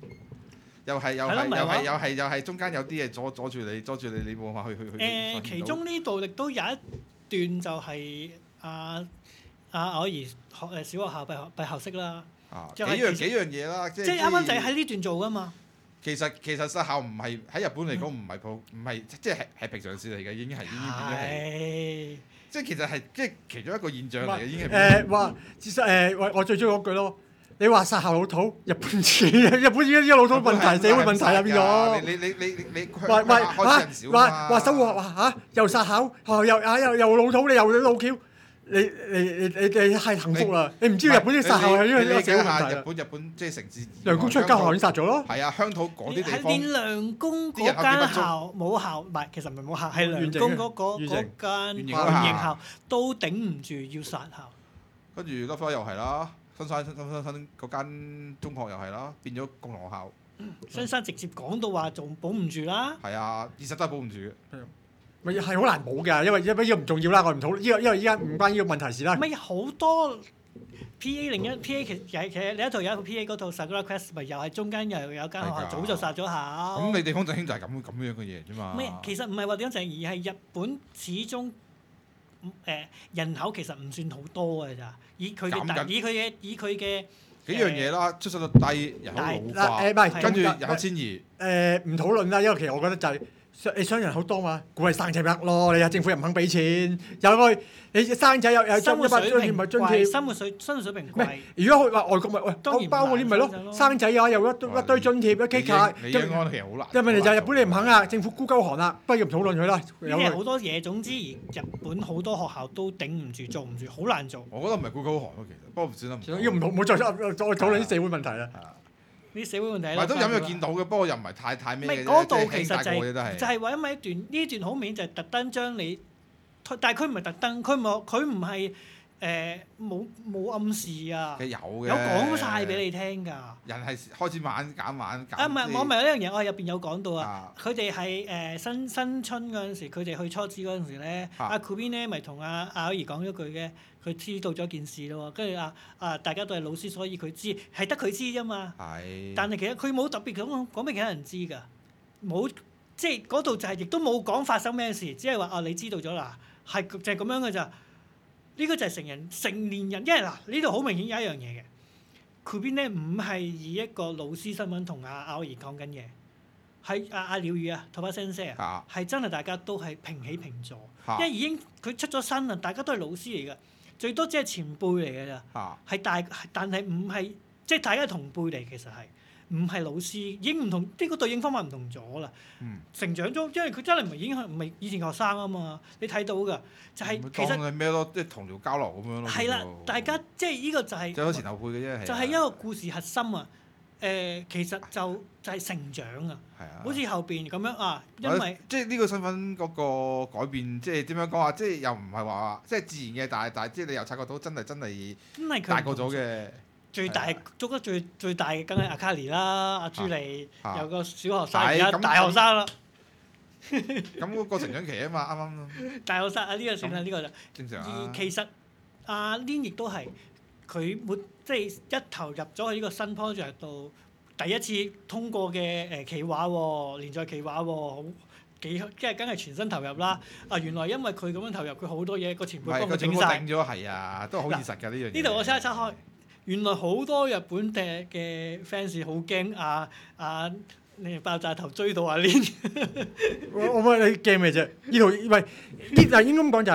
又係中間有啲嘢阻住你，你冇辦法去。 其中呢度亦都有一段就係阿我兒小學校閉學式啦。 幾樣嘢啦，即係啱啱就係喺呢段做㗎嘛。 其實實校唔係喺日本嚟講唔係即係平常事嚟嘅，已經變咗係。即係其實係即係其中一個現象嚟嘅，已經係。 我最中意嗰句咯。你話殺校老土，日本依家老土問題，社會問題啊變咗。 你話生活話又殺校，又老土，你又老橋。你係幸福啦！你唔知日本啲殺校係因為呢個社會問題。 日本即係城市。 梁公出去間學校已經殺咗咯。 係啊，鄉土嗰啲地方。 連梁公嗰間校母校，唔係其實唔係母校，係梁公嗰間原型校都頂唔住要殺校。 跟住粒花又係啦，新山嗰間中學又係啦，變咗共學校。 新山直接講到話仲保唔住啦。 係啊，現實都係保唔住嘅。 咪係好難補㗎，因為呢個唔重要啦，我唔討論。因為依家唔關呢個問題事啦。 咪好多 P.A. 其實另一套有一套 P.A. 嗰套 Sakura Quest 咪又係中間又有間學校早就殺咗校。 咁你地方振興就係咁樣嘅嘢啫嘛。 其實唔係話地方振興，而係日本始終人口其實唔算好多㗎咋，以佢嘅幾樣嘢啦，出生率低，人口老化，跟住人口遷移。 唔討論啦，因為其實我覺得就係。你想人口多嘛？鼓勵生仔咪得咯！你政府又唔肯俾錢，有個你生仔有生活水平貴，生活水平貴。 如果佢話外國咪喂包嗰啲咪咯，生仔啊又一堆津貼一 K 卡。 你安其實好難。 因為問題就係日本你唔肯啊，政府孤鳩寒啦，不如唔討論佢啦。 因為好多嘢，總之日本好多學校都頂唔住，做唔住，好難做。 我覺得唔係孤鳩寒咯，其實不過唔算啦。 要唔好再討論啲社會問題啦。 啲社會問題啦，都隱約見到嘅，不過又唔係太咩嘅啫。 嗰度其實就係話，因為呢段好明顯就係特登將你，但係佢唔係特登，佢唔係冇暗示啊。 有嘅。 有講晒俾你聽㗎。 人係開始慢減。 唔係，我咪有呢樣嘢，我入邊有講到啊。佢哋係新春嗰陣時，佢哋去初之嗰陣時咧，阿 Kubin 咧咪同阿友兒講咗句嘅。佢知道咗件事咯喎，跟住大家都係老師，所以佢知係得佢知啫嘛。 係。但係其實佢冇特別講俾其他人知㗎，冇即係嗰度就係亦都冇講發生咩事，只係話你知道咗啦，係就係咁樣㗎咋。呢個就係成年人，因為嗱呢度好明顯有一樣嘢嘅，佢邊咧唔係以一個老師身份同阿友兒講緊嘢，係阿鳥語啊，鳥羽先生啊，係真係大家都係平起平坐，因為已經佢出咗身啦，大家都係老師嚟㗎。最多只係前輩嚟嘅咋，但係唔係即係大家係同輩嚟，其實係唔係老師，已經唔同，呢個對應方法唔同咗啦。成長咗，因為佢真係唔係以前學生啊嘛，你睇到㗎，就係其實當係咩咯，即係同僚交流咁樣咯。 係啦，大家即係呢個就係即係前後輩嘅啫， 就係一個故事核心啊。其實就係成長啊，好似後邊咁樣啊，因為即係呢個身份嗰個改變，即係點樣講啊？即係又唔係話即係自然嘅，但係即係你又察覺到真係大個咗嘅。 最大捉得最大嘅梗係阿卡莉啦，阿朱莉有個小學生而家大學生啦。 咁嗰個成長期啊嘛，啱啱。 大學生啊，呢個算啦，呢個就正常。 而其實阿 Lin 亦都係佢即係一投入咗去呢個新 project 度，第一次通過嘅企劃喎，連載企劃喎，即係梗係全身投入啦。原來因為佢咁樣投入，佢好多嘢個前輩幫佢整晒。 頂咗係啊，都好現實㗎呢樣嘢。 呢度我先一拆開，原來好多日本嘅 fans 好驚你爆炸頭追到阿 Lin。 我問你驚咩啫？呢度唔係呢就應該咁講就係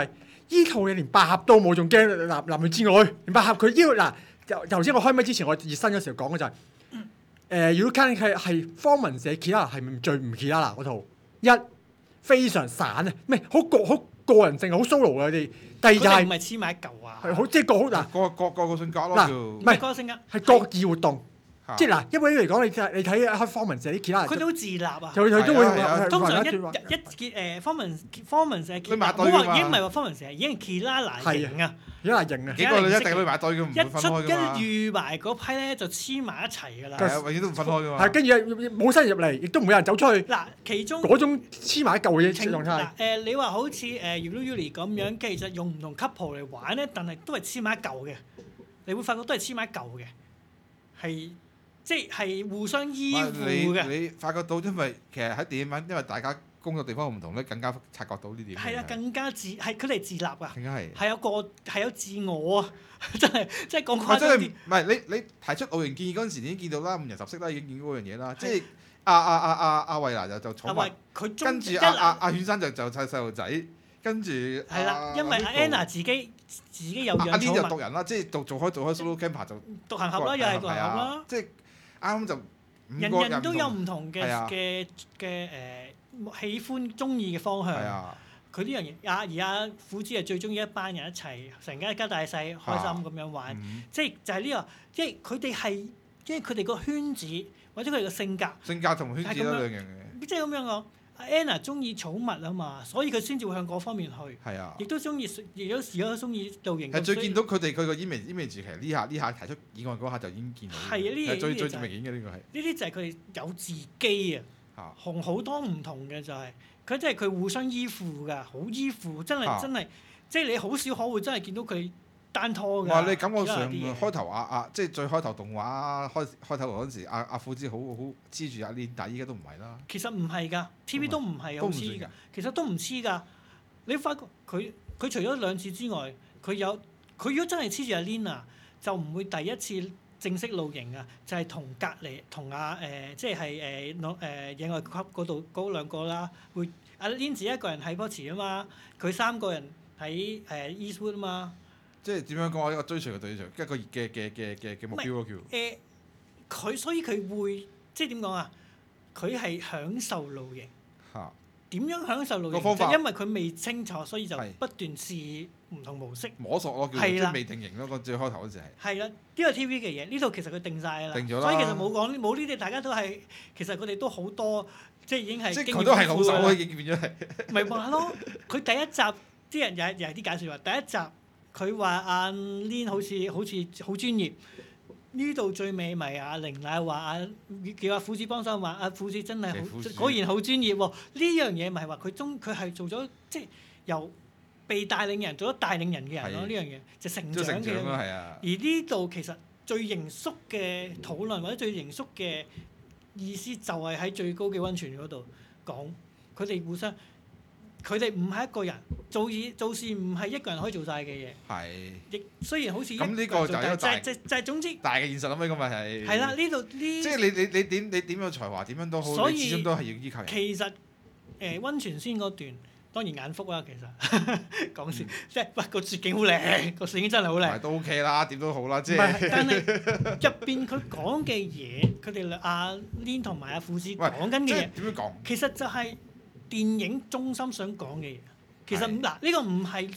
依套嘢連百合都冇，仲驚男女之愛，連百合佢依個嗱，頭先我開咪之前我熱身嘅時候講嘅就係、如果 can 係方文社 Kira 係咪最唔 Kira 嗰套？一非常散啊，咩好個人性好 solo 嘅佢哋。第二就佢哋唔係黐埋一嚿啊， 係好即係個好嗱個性格咯， 嗱叫唔係個性格， 係各自活動。即係嗱，一般嚟講，你睇開方文社啲 Kira 佢哋好自立啊。 佢都會通常一結方文社， 堆埋冇堆㗎嘛話已經唔係話方文社，已經係 Kira 型啊。 一係型啊！ 幾個女一定堆埋堆嘅，唔會分開㗎嘛。 一出遇埋嗰批咧就黐埋一齊㗎啦。 係啊，永遠都唔分開㗎嘛。 係跟住冇新人入嚟，亦都唔會有人走出去。 嗱，其中嗰種黐埋一嚿嘅嘢狀態。 你話好似Yuli 咁樣，其實用唔同 couple 嚟玩咧，但係都係黐埋一嚿嘅。你會發覺都係黐埋一嚿嘅，係即係互相依附嘅。 你發覺到，因為其實喺電影版，因為大家工作地方唔同咧，更加察覺到呢點。 係啦，更加係佢哋自立啊， 更加係。 係有自我啊，真係即係講誇張啲。 唔係你提出露營建議嗰陣時已經見到啦，五人十色啦，已經見到嗰樣嘢啦。即係阿慧娜就寵物，跟住阿犬生就細路仔，跟住係啦，因為阿 Anna 自己有養寵物。 阿 Lin 就獨人啦，即係做開 solo camper 就獨行俠啦，又係獨行俠啦。 即係啱就人人都有唔同嘅喜歡中意嘅方向。佢呢樣嘢，而家虎子係最中意一班人一齊，成家一家大細開心咁樣玩。即係就係呢個，即係佢哋係，因為佢哋個圈子或者佢哋個性格同圈子都兩樣嘅。 即係咁樣講，Anna 中意寵物啊嘛，所以佢先至會向嗰方面去。 係啊。 亦都中意，亦都中意露營。 係最見到佢個 image 其實呢下提出議案嗰下就已經見到。 係啊，呢啲最明顯嘅呢個係。 呢啲就係佢哋有自己啊。同好多唔同嘅就係佢即係佢互相依附㗎，好依附，真係，即係你好少可會真係見到佢單拖㗎。 哇！你感覺上開頭即係最開頭動畫開頭嗰陣時，阿虎子好黐住阿 Lin，但係依家都唔係啦。 其實唔係㗎，TV 都唔係好黐㗎，其實都唔黐㗎。你發覺佢除咗兩次之外，佢如果真係黐住阿 Lin 啊，就唔會第一次正式露營啊，就係同隔離同即係野外級嗰度嗰兩個啦，會阿 Lin 自己一個人喺波池啊嘛，佢三個人喺Eastwood 啊嘛。即係點樣講？一個追隨嘅對象，一個嘅目標咯叫。 佢所以佢會即係點講啊？佢係享受露營。嚇。點樣享受露營？就因為佢未清楚，所以就不斷試唔同模式。 摸索咯，叫即係未定型咯。個最開頭嗰時係。係啦，呢個 TV 嘅嘢，呢度其實佢定晒啦。 定咗啦。 所以其實冇呢啲，大家都係其實佢哋都好多，即係已經係。 即係佢都係老手啦，已經變咗係。 咪話咯，佢第一集啲人又係啲解説話，第一集佢話阿 Lin 好似好專業。呢度最尾咪阿玲奶話叫阿虎子幫手話阿虎子真係好果然好專業喎。呢樣嘢咪係話佢係做咗即係由被帶領人做咗帶領人嘅人咯。呢樣嘢就成長嘅。而呢度其實最嚴肅嘅討論或者最嚴肅嘅意思就係喺最高嘅溫泉嗰度講，佢哋互相。佢哋唔係一個人做事，唔係一個人可以做晒嘅嘢。係。亦雖然好似咁呢個就係總之大嘅現實啦，咁咪係。 係啦，呢度呢。 即係你點有才華，點樣都好，你始終都係要依靠人。 其實溫泉先嗰段當然眼福啦，其實講笑，即係喂個雪景好靚，個雪景真係好靚。 都 OK 啦，點都好啦，即係。 唔係，但係入邊佢講嘅嘢，佢哋阿 Lin 同埋阿虎子講緊嘅嘢， 點樣講？ 其實就係。電影中心想講嘅嘢，其實嗱呢個唔係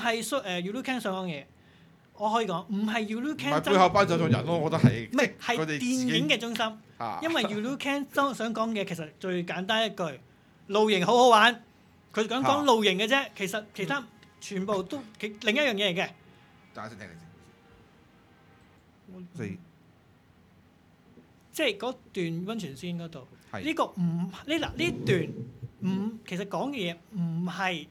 Yulu Ken 想講嘅嘢，我可以講唔係 Yulu Ken。 唔係背後班製作人咯，我覺得係。 唔係係電影嘅中心，因為 Yulu Ken 想講嘅其實最簡單一句，露營好好玩，佢講露營嘅啫，其實其他全部都另一樣嘢嚟嘅。 大家先聽先。 即係嗰段溫泉先嗰度，呢個唔呢段。其實講嘅嘢唔係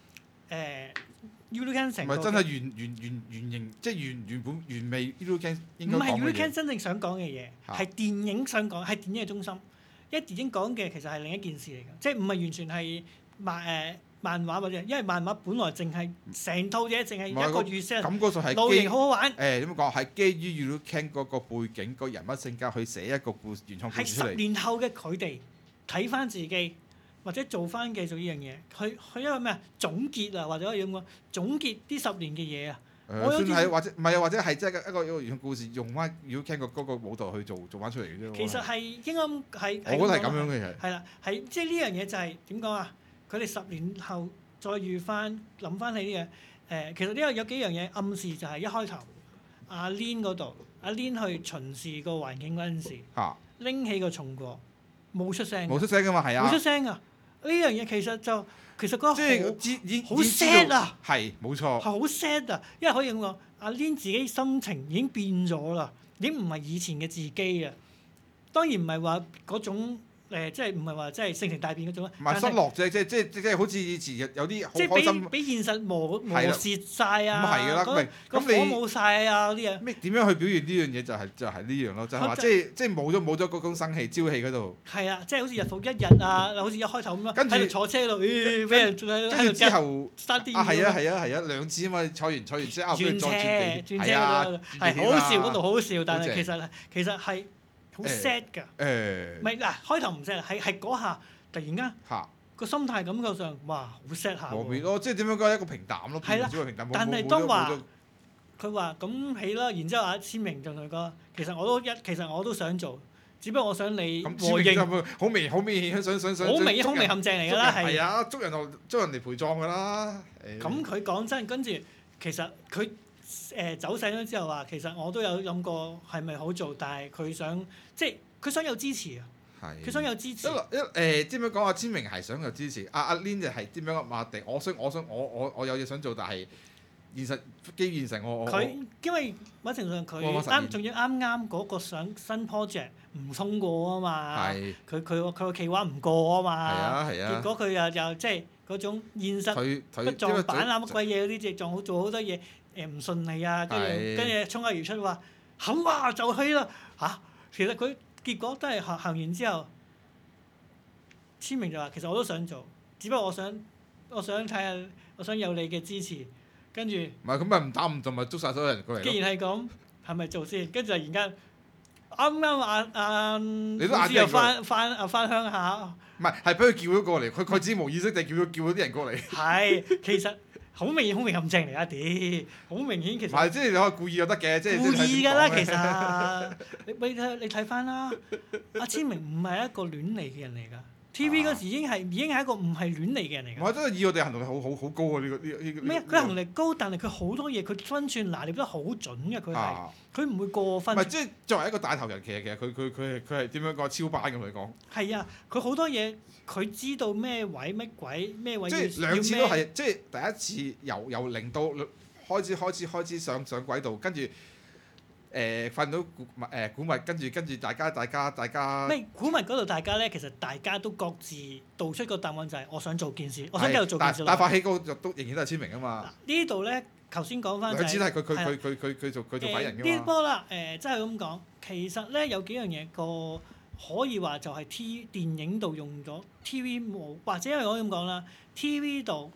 Yulu Ken 成個。唔係真係原型，即係原本原味 Yulu Ken 應該講嘅嘢。 唔係 Yulu Ken 真正想講嘅嘢，係電影想講，係電影嘅中心。因為電影講嘅其實係另一件事嚟嘅，即係唔係完全係漫畫或者，因為漫畫本來淨係成套嘢淨係一個預設。 感覺上係露營好好玩。 點講係基於 Yulu Ken 嗰個背景、個人物性格去寫一個原創故事出嚟。 係10年後嘅佢哋睇翻自己。 或者做翻嘅做呢樣嘢，佢一個咩啊總結啊，或者可以咁講總結呢10年嘅嘢啊。我有算係或者唔係啊，或者係即係一個完全故事，用翻 U-Can 嗰個舞台去做翻出嚟嘅啫。 其實係應該係我覺得係咁樣嘅係。 係啦，係即係呢樣嘢就係點講啊？佢哋10年後再遇翻諗翻起呢樣其實呢個有幾樣嘢暗示就係一開頭阿 Lin 嗰度，阿 Lin 去巡視個環境嗰陣時，拎起個松果冇出聲， 冇出聲㗎嘛，係啊， 冇出聲啊！呢樣嘢其實嗰個即係好 sad 啊， 係冇錯， 係好 sad 啊！因為可以咁講，阿 Lin 自己心情已經變咗啦，已經唔係以前嘅自己啊。當然唔係話嗰種即係唔係話即係性情大變嗰種啊。 唔係失落啫，即係好似以前有啲好開心， 俾現實磨蝕晒啊！ 咁係㗎啦， 個火冇晒啊！嗰啲嘢咩點樣去表現呢樣嘢就係呢樣咯，就係話即係冇咗嗰種生氣朝氣嗰度。 係啊，即係好似日復一日啊，好似一開頭咁樣喺度坐車度，俾人跟住之後塞啲係啊2次啊嘛，坐完車轉車係好笑嗰度好笑，但係其實係好 sad 㗎。唔係嗱，開頭唔 sad，係嗰下突然間個心態感覺上哇好 sad 下喎。 磨滅咯，即係點樣講一個平淡咯， 係啦，但係當佢話咁起啦，然之後阿千明就同佢講，其實我都想做，只不過我想你和應。 好明顯想好明陷阱嚟㗎啦，係啊，捉人嚟陪葬㗎啦。 咁佢講真，跟住其實佢走醒咗之後話，其實我都有諗過係咪好做，但係佢想有支持啊。佢想有支持。 點樣講啊？千明係想有支持，阿 Lin 就係點樣啊？定我有嘢想做，但係基於現實佢因為某程度上佢仲要啱嗰個上新 project 唔通過啊嘛。佢個企劃唔過啊嘛。結果佢又即係嗰種現實不撞板啊乜鬼嘢嗰啲，即係做好多嘢唔順利啊，跟住衝口而出話好啊就去啦嚇。其實佢結果都係行完之後，千明就話其實我都想做，只不過我想睇下，我想有你嘅支持。跟住唔係咁咪唔打唔中咪捉晒所有人過嚟。 既然係咁，係咪做先？跟住突然間啱阿你都嗌又翻鄉下。 唔係俾佢叫咗過嚟，佢自己無意識地叫咗啲人過嚟。 係，其實好明顯陷阱嚟啊！好明顯其實。 係即係你可以故意就得嘅，即係故意㗎啦，其實你睇翻啦，阿千明唔係一個亂嚟嘅人嚟㗎。TV 嗰時已經係一個唔係亂嚟嘅人嚟㗎。 我真係以我哋行動力好高啊！呢個咩？佢行動力高，但係佢好多嘢佢分寸拿捏得好準嘅，佢唔會過分。 唔係即係作為一個帶頭人，其實佢係點樣講超班咁嚟講。係啊，佢好多嘢佢知道咩位乜鬼咩位。 即係兩次都係，即係第一次由零到開始上軌道，跟住。瞓到古物，跟住大家。 咩古物嗰度大家咧？其實大家都各自道出個答案，就係我想做件事，我想繼續做件事。 但發起嗰個都仍然都係千明啊嘛。 呢度咧，頭先講翻就係。 兩次都係佢做廢人㗎嘛。 呢波啦，真係咁講，其實咧有幾樣嘢可以話就係電影度用咗 TV 冇，或者因為我咁講啦，TV 度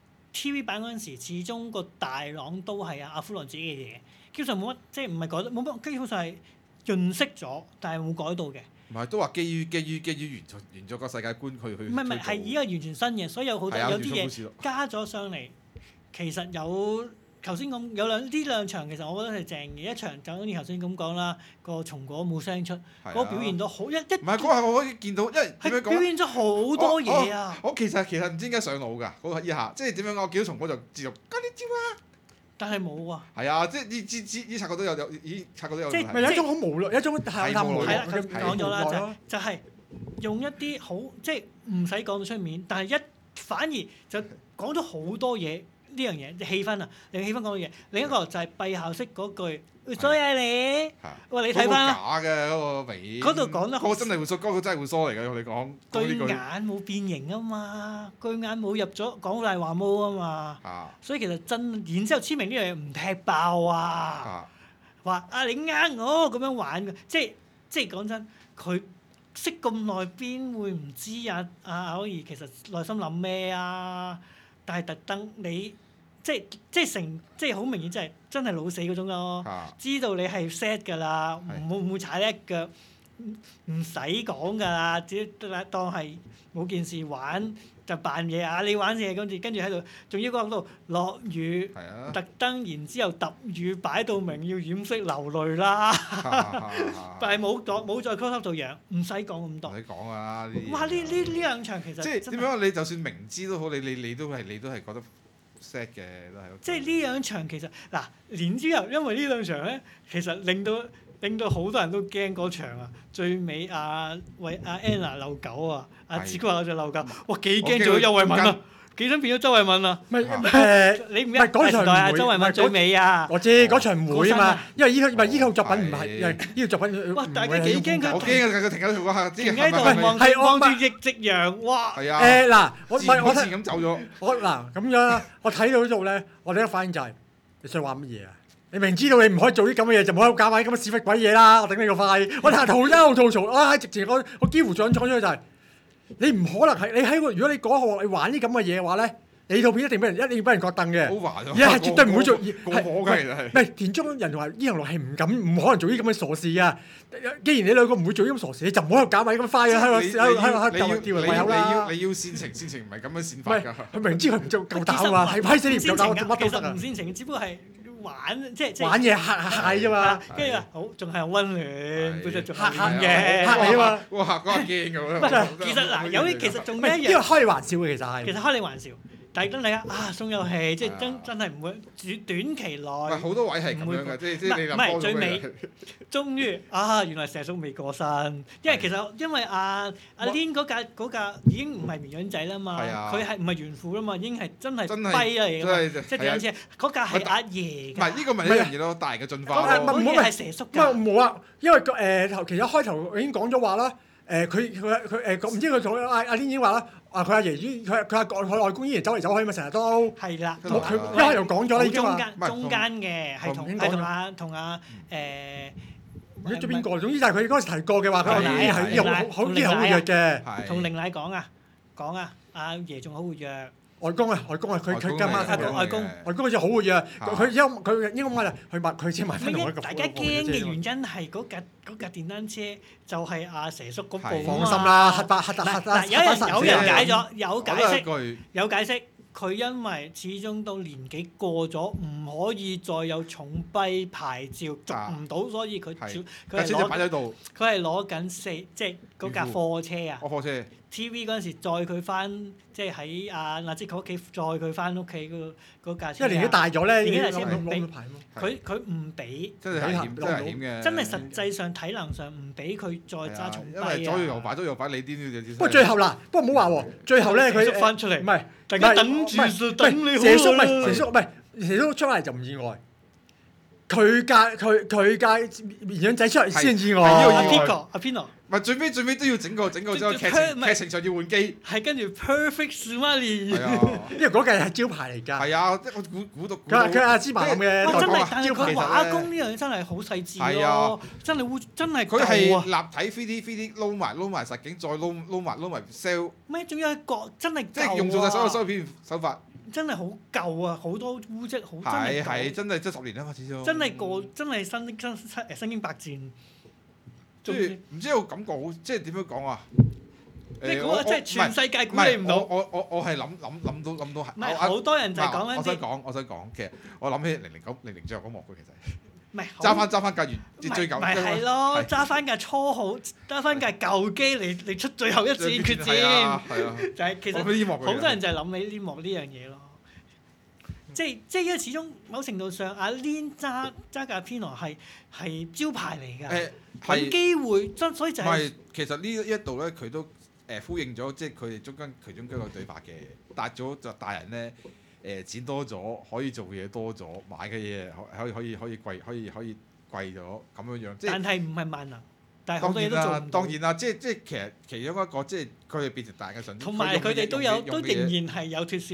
TV 版嗰陣時，始終個大朗都係阿夫羅自己嘅嘢。基本上冇乜，即係唔係改得冇乜，基本上係潤色咗，但係冇改到嘅。 唔係都話基於原作個世界觀去。 唔係係依家完全新嘅，所以有好多有啲嘢加咗上嚟。其實有頭先講有呢兩場，其實我覺得係正嘅。一場就好似頭先咁講啦，個松果冇聲出，嗰個表現到好唔係嗰下我可以見到，因為點樣講？ 表現咗好多嘢啊！ 我其實唔知點解上腦㗎嗰一下，即係點樣講？我見到松果就自動加啲招啊！ 但係冇啊！ 係啊，即係呢察覺都有，察覺都有。 即係有一種好無奈，一種係啦， 係啦，佢講咗啦，就係用一啲好即係唔使講到出面，但係反而就講咗好多嘢呢樣嘢氣氛啊，令氣氛講到嘢。另一個就係閉校式嗰句，所以你，哇你睇翻啦。 假嘅嗰個尾。嗰度講得好。 嗰個真係會嗰個真係會疏嚟嘅，我哋講。 對眼冇變形啊嘛，對眼冇入咗講大話毛啊嘛。所以其實然之後簽名呢樣嘢唔踢爆啊。話你呃我咁樣玩嘅，即係講真，佢識咁耐邊會唔知阿可兒其實內心諗咩啊？但係特登你即係好明顯，真係老死嗰種咯。知道你係 sad 㗎啦，唔會踩你一腳。 唔使講㗎啦，只當係冇件事玩就扮嘢啊！你玩嘢跟住喺度，仲要講到落雨， 係啊， 特登然之後揼雨擺到明要掩飾流淚啦，但係冇再 close up 到樣，唔使講咁多唔。使講啊！呢啲嘢哇！呢兩場其實即係真係點樣？你就算明知都好，你都係覺得 sad 嘅，都係。 即係呢兩場其實嗱，然之後因為呢兩場咧，其實令到好多人都驚嗰場啊！最尾阿 Anna 漏狗啊，阿子哥話就漏狗，哇幾驚做咗邱慧敏啊！幾想變咗周慧敏啊？ 唔係你唔唔係嗰場時代啊， 唔會周慧敏最尾啊！ 我知嗰場唔會啊嘛，因為依套作品唔係係呢套作品。 哇大家幾驚佢我驚啊！佢停喺度嗰下， 停喺度望係我望住夕陽，哇！ 係啊， 嗱，我唔係我睇自然咁走咗。 我嗱咁樣，我睇到呢度咧，我第一反應就係你想玩乜嘢啊？你明知道你唔可以做啲咁嘅嘢，就唔好喺度搞埋啲咁嘅屎忽鬼嘢啦！我頂你個肺！我頭一路吐槽，直情我幾乎想講咗就係你唔可能係你喺個如果你嗰項你玩啲咁嘅嘢嘅話咧，你套片一定俾人割凳嘅。 over 咗。 而係絕對唔會做， 過火㗎，其實係。 唔係田中人同埋伊藤樂係唔可能做啲咁嘅傻事啊！既然你兩個唔會做啲咁傻事，你就唔好喺度搞埋咁花嘅喺度跳人唯有啦。 你要煽情唔係咁樣煽唔係法㗎。 佢明知佢唔做夠膽啊，係批死你唔夠膽，乜都得啊其實唔！煽情，只不過係玩即玩嘢嚇啫嘛， 跟住話好，仲係好温暖，本身仲係嚇嘅。 嚇你啊嘛！ 哇！嗰下驚㗎唔係其實嗱，有啲其實仲有一呢個樣， 開你玩笑嘅其實係。 其實開你玩笑，但係等大家鬆有氣，即係真係唔會短期內。 唔係好多位係咁樣㗎，即係你唔係最尾，終於原來蛇叔未過身，因為其實因為阿 Lin 嗰架已經唔係綿羊仔啦嘛， 係啊佢係唔係原父啦嘛，已經係真係真係跛嚟㗎嘛， 真係即係點樣先？嗰架係阿爺㗎， 唔係呢個咪一樣嘢咯，大嘅進化咯。 嗰嘢係蛇叔㗎。 冇啊，因為其實一開頭已經講咗話啦。佢唔知佢同阿 Lin 已經話啦。佢阿爺佢外公依然走嚟走去嘛，成日都。 係啦， 佢一開頭講咗啦，已經話。 中間嘅係同阿唔知邊個，總之就係佢嗰時提過嘅話，佢阿爺係好活躍嘅。 同凌奶講啊，阿爺仲好活躍。 外公，佢今晚外公好似好活躍，佢應該買佢先買翻同一個。 大家驚嘅原因係嗰架電單車就係阿蛇叔嗰部啊嘛。 放心啦，黑嗱，有人解咗，有解釋，佢因為始終到年紀過咗，唔可以再有重跛牌照，續唔到，所以佢係攞緊即係嗰架貨車啊。 貨車。 TV 嗰陣時載佢翻，即係喺阿娜積佢屋企載佢翻屋企嗰架車。 因為年紀大咗咧， 年紀大車唔俾牌佢唔俾。 真係危險嘅。 真係實際上體能上唔俾佢再揸重跛啊。 因為左搖右擺你啲。 不過最後嗱，不過唔好話喎，最後咧佢蛇叔翻出嚟， 唔係大家等住就等你好蛇叔出嚟就唔意外。佢架綿羊仔出嚟先意外。 阿 Pino。 唔係最尾都要整個之後劇情上要換機。 係跟住 Perfect Smiley。 係啊， 因為嗰架係招牌嚟㗎。 係啊，我估到。 佢阿芝麻咁嘅。 真係，但係佢畫工呢樣嘢真係好細緻咯。真係佢係立體 3D 撈埋實景，再撈埋 cell。 咩？仲要係國真係即係用做晒所有收片手法。 真係好舊啊！好多污跡，好真係舊。 係真係即係10年啦嘛，始終。 真係身經百戰。 即係唔知個感覺好，即係點樣講啊？ 你估啊，即係全世界估你唔到。 我係諗到係。 唔係好多人就係講緊啲。 我想講，其實我諗起009最後嗰幕嘅其實。 唔係揸翻架最舊。 咪係咯，揸翻架揸翻架舊機嚟出最後一次決戰。係啊。就係其實好多人就係諗起呢幕呢樣嘢咯。即係因為始終某程度上，阿 Lin 揸架 Pinot 係招牌嚟㗎。揾機會，所以就係。 唔係，其實呢一度咧，佢都呼應咗，即係佢哋其中一個對白嘅，達咗就大人咧錢多咗，可以做嘅嘢多咗，買嘅嘢可以貴咗咁樣樣。 但係唔係萬能，但係好多嘢都做唔到。 當然啦，即係其中一個，即係佢哋變成大嘅神。 同埋佢哋都仍然係有脫線。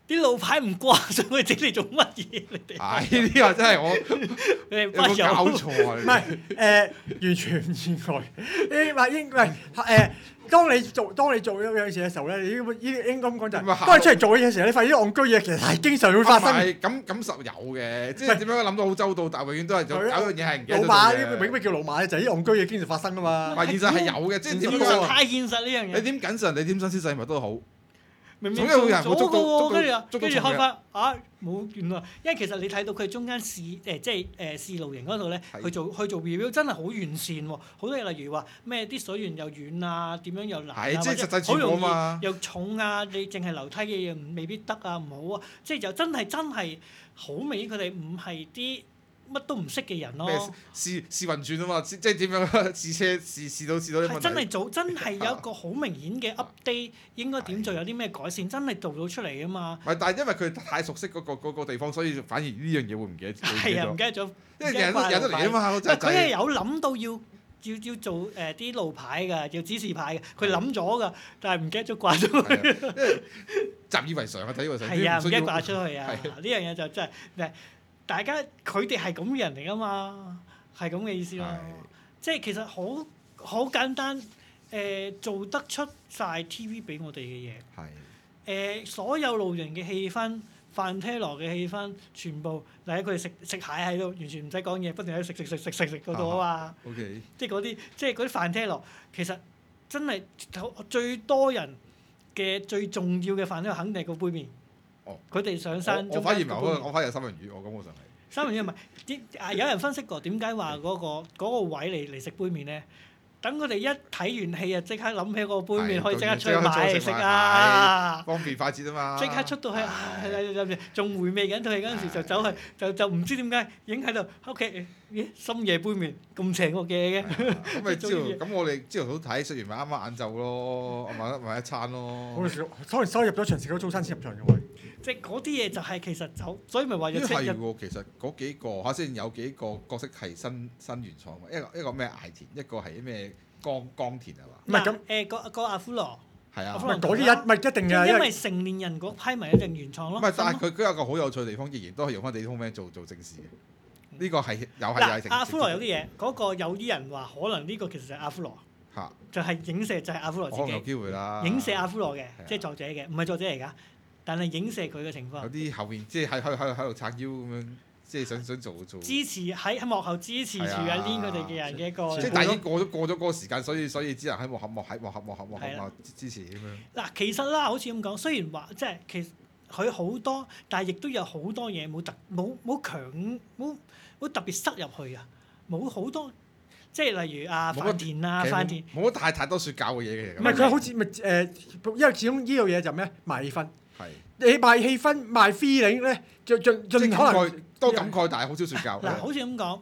啲路牌唔掛上去整嚟做乜嘢？你哋係呢個真係我你哋有冇搞錯啊？ 唔係完全唔意外。你話應唔係當你做一樣嘢嘅時候咧，你應該咁講就係，當你出嚟做嘢嘅時候，你發現啲戇居嘢其實係經常會發生。 咁實有嘅，即係點樣諗到好周到，但係永遠都係有樣嘢係唔記得老咗嘅。 馬咩叫老馬咧？就係啲戇居嘢經常發生噶嘛。 唔係現實係有嘅，即係點現實講？ 太現實呢樣嘢。 你點謹慎，你點新鮮細密都好。 明明總有人會捉到做咗喎， 捉到跟住開發冇原來，因為其實你睇到佢中間試試露營嗰度咧，去做 review 真係好完善喎，好多嘢例如話咩啲水源又遠啊，點樣又難啊， 係即係實際好容結果嘛易又重啊，你淨係樓梯嘅嘢未必得啊，唔好啊，即係就真係好明顯佢哋唔係啲乜都唔識嘅人咯。 咩試運轉啊嘛，即係點樣試車試到啲問題。 係真係有一個好明顯嘅 update，應該點做，有啲咩改善，真係做到出嚟啊嘛。 唔係，但係因為佢太熟悉嗰個地方，所以反而呢樣嘢會唔記得。 係啊，唔記得咗。 因為人都嚟啊嘛， 佢係有諗到要做啲路牌㗎，要指示牌嘅，佢諗咗㗎，但係唔記得咗掛咗佢。 因為習以為常啊，睇以為常。 係啊，唔記得掛出去啊！呢樣嘢就真係大家佢哋係咁嘅人嚟㗎嘛，係咁嘅意思咯。即係其實好簡單，做得出晒 TV 俾我哋嘅嘢。 係。 所有露營嘅氣氛、飯廳羅嘅氣氛，全部例如佢哋食蟹喺度，完全唔使講嘢，不斷喺度食嗰度啊嘛。 OK。 即係嗰啲飯廳羅，其實真係最多人嘅最重要嘅飯廳，肯定係個杯麵。佢哋上山， 我反而唔係，我反而係三文魚，我感覺上係。 三文魚唔係有人分析過點解話嗰個位嚟食杯麵咧？等佢哋一睇完戲啊，即刻諗起個杯麵，可以即刻出去買嚟食啊！ 方便快捷啊嘛！ 即刻出到去，仲回味緊套戲嗰陣時，就走去就唔知點解影喺度屋企，咦？深夜杯麵咁正個嘅咁咪咁我哋朝頭早睇，食完咪啱啱晏晝咯，買一餐咯。 可能收入咗場食咗早餐先入場嘅喎。 即係嗰啲嘢就係其實所以咪話要係喎，其實嗰幾個下先有幾個角色係新原創嘅，一個咩艾田，一個係咩江田係嘛？ 唔係咁個阿夫羅。係啊。 嗰啲一定嘅。 因為成年人嗰批咪一定原創咯。 唔係，但係佢有個好有趣嘅地方，仍然都係用翻地通名做正史嘅。呢個係又係阿夫羅有啲嘢，嗰個有啲人話可能呢個其實就係阿夫羅。 嚇！ 就係影射就係阿夫羅自己。 可能有機會啦。 影射阿夫羅嘅，即係作者嘅，唔係作者嚟㗎。但係影射佢嘅情況， 有啲後面即係喺度撐腰咁樣，即係想做支持喺幕後支持住阿 Lin 佢哋嘅人嘅一個。 即係但係已經過咗嗰個時間，所以只能喺幕後支持咁樣。 嗱，其實啦，好似咁講，雖然話即係其實佢好多，但係亦都有好多嘢冇特別塞入去啊，冇好多。即係例如飯田飯田， 冇乜太多説教嘅嘢嘅。 唔係佢好似因為始終呢樣嘢就咩賣氣氛。 係。 你賣氣氛賣 feeling 咧，盡可能多感慨，但係好少説教。 嗱，好似咁講，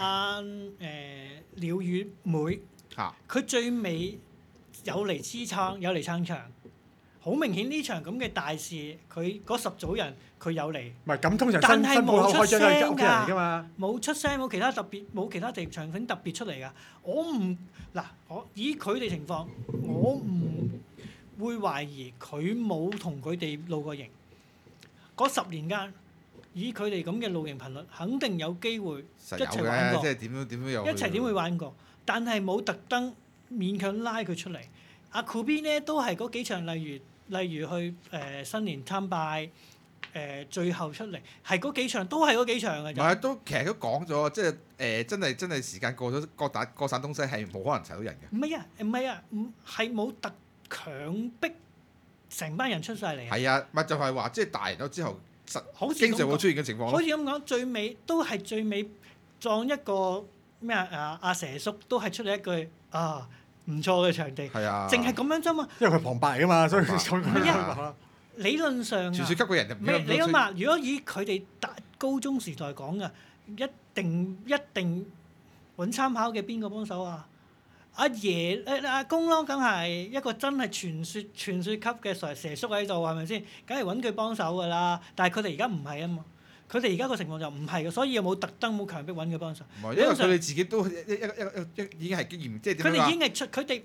鳥羽妹，佢最尾有嚟支撐，有嚟撐場，好明顯呢場咁嘅大事，佢嗰10組人佢有嚟。 唔係咁通常但係冇出聲㗎， 冇出聲，冇其他地場景特別出嚟㗎。我以佢哋情況，我唔會懷疑佢冇同佢哋露過營。嗰10年間，以佢哋咁嘅露營頻率，肯定有機會一齊玩過。 即係點都有。 一齊點會玩過？但係冇特登勉強拉佢出嚟。阿 Kubi 咧都係嗰幾場，例如去新年參拜，最後出嚟係嗰幾場，都係嗰幾場嘅。 唔係其實都講咗，即係真係時間過咗，各散東西係冇可能齊到人嘅。 唔係啊，係冇特強迫成班人出晒嚟。 係啊，咪就係話即係大人咗之後，經常會出現嘅情況。 好似咁講，最尾撞一個咩阿蛇叔都係出嚟一句唔錯嘅場地。係啊，淨係咁樣啫嘛。 因為佢旁白㗎嘛，所以理論上傳説級嘅人就唔係你諗下，如果以佢哋高中時代講嘅，一定揾參考嘅邊個幫手啊？阿爺阿公咯，梗係一個真係傳説級嘅蛇叔喺度，係咪先？梗係揾佢幫手㗎啦。但係佢哋而家唔係啊嘛，佢哋而家個情況就唔係嘅，所以又冇特登冇強迫揾佢幫手。 唔係，因為佢哋自己都已經係經驗，即係點樣話？ 佢哋已經係佢哋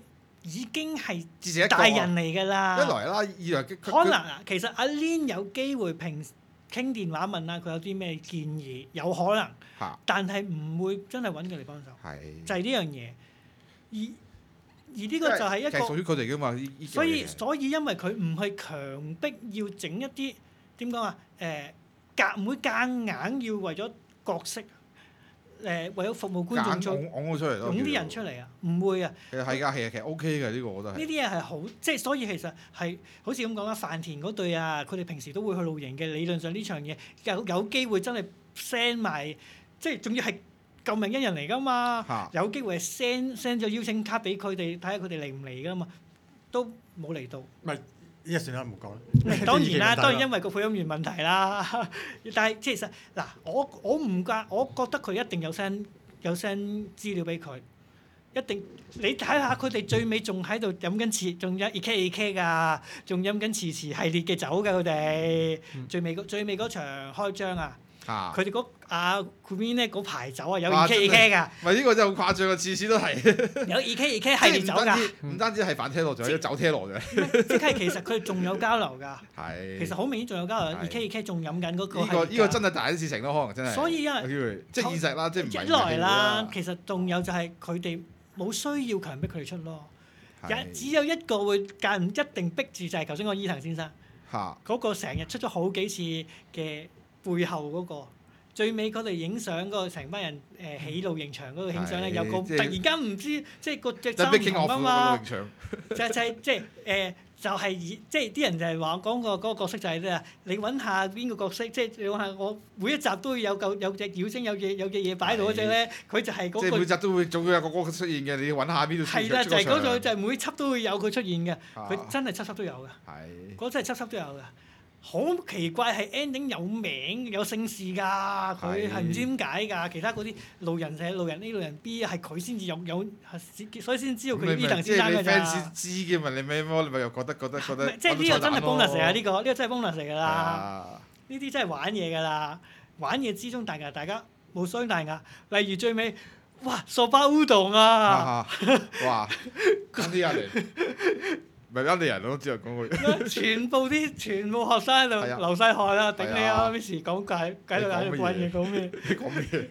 已經係自成一個大人嚟㗎啦。 一來啦，二來可能啊，其實阿 Lin 有機會傾電話問下佢有啲咩建議，有可能，但係唔會真係揾佢嚟幫手，就係呢樣嘢。而呢個就係一個， 其實屬於佢哋㗎嘛。 所以因為佢唔係強迫要整一啲點講啊？唔會夾硬要為咗角色。為咗服務觀眾做， 出嚟咯， 湧啲人出嚟啊，唔會啊。 其實係㗎，其實 OK 嘅呢個，我覺得係。呢啲嘢係好，即係所以其實係好似咁講啦，飯田嗰隊啊，佢哋平時都會去露營嘅。理論上呢場嘢有機會真係 send 埋，即係仲要係救命恩人嚟㗎嘛。有機會係 send 咗邀請卡俾佢哋，睇下佢哋嚟唔嚟㗎嘛，都冇嚟到。 呢個算啦，唔好講啦。 當然啦，當然因為個配音員問題啦。但係其實嗱，我唔覺，我覺得佢一定有 send 資料俾佢，一定。你睇下佢哋最尾仲喺度飲緊仲有 EK 㗎，仲飲緊遲系列嘅酒㗎佢哋。最尾嗰場開張啊！佢哋Queen 咧嗰排酒啊，有 EK 㗎。 唔係呢個真係好誇張啊！次次都係有 EK 系列酒㗎。 唔單止係飯車羅，仲有酒車羅嘅。 即係其實佢哋仲有交流㗎。 係。 其實好明顯仲有交流，EK 仲飲緊嗰個。 呢個真係大啲事情咯，可能真係。 所以因為即係現實啦，即係唔係一來啦，其實仲有就係佢哋冇需要強迫佢哋出咯。只有一個會間唔一定逼住，就係頭先個伊藤先生。嗰個成日出咗好幾次嘅。背後嗰個最尾佢哋影相嗰個成班人起露營場嗰度影相咧，有個突然間唔知即係個隻衫唔同啊嘛，就係即係啲人就係話講個嗰個角色就係咧，你揾下邊個角色，即係你揾下我每一集都會有隻妖精有隻嘢擺到嗰隻咧，佢就係嗰個。即係每集都會總會有個角色出現嘅，你要揾下邊度出現。係啦，就係嗰種就係每輯都會有佢出現嘅，佢真係輯都有㗎。係。嗰真係輯都有㗎。好奇怪係 ending 有名有姓氏㗎，佢係唔知點解㗎。其他嗰啲路人A 路人 B 係佢先至有，所以先知道佢伊藤先生㗎咋。即係你 fans 知嘅問你咩麼？你咪又覺得。即係呢個真係 bonus 啊！呢個真係 bonus 嚟㗎啦。呢啲真係玩嘢㗎啦，玩嘢之中大家冇傷大雅。例如最尾，哇！索巴烏冬啊！ 哇！啱啲人嚟。唔係啱你人咯，之後講句。 全部學生喺度流晒汗啦，頂你啊！Miss 講解到喺度講嘢講咩？ 講咩？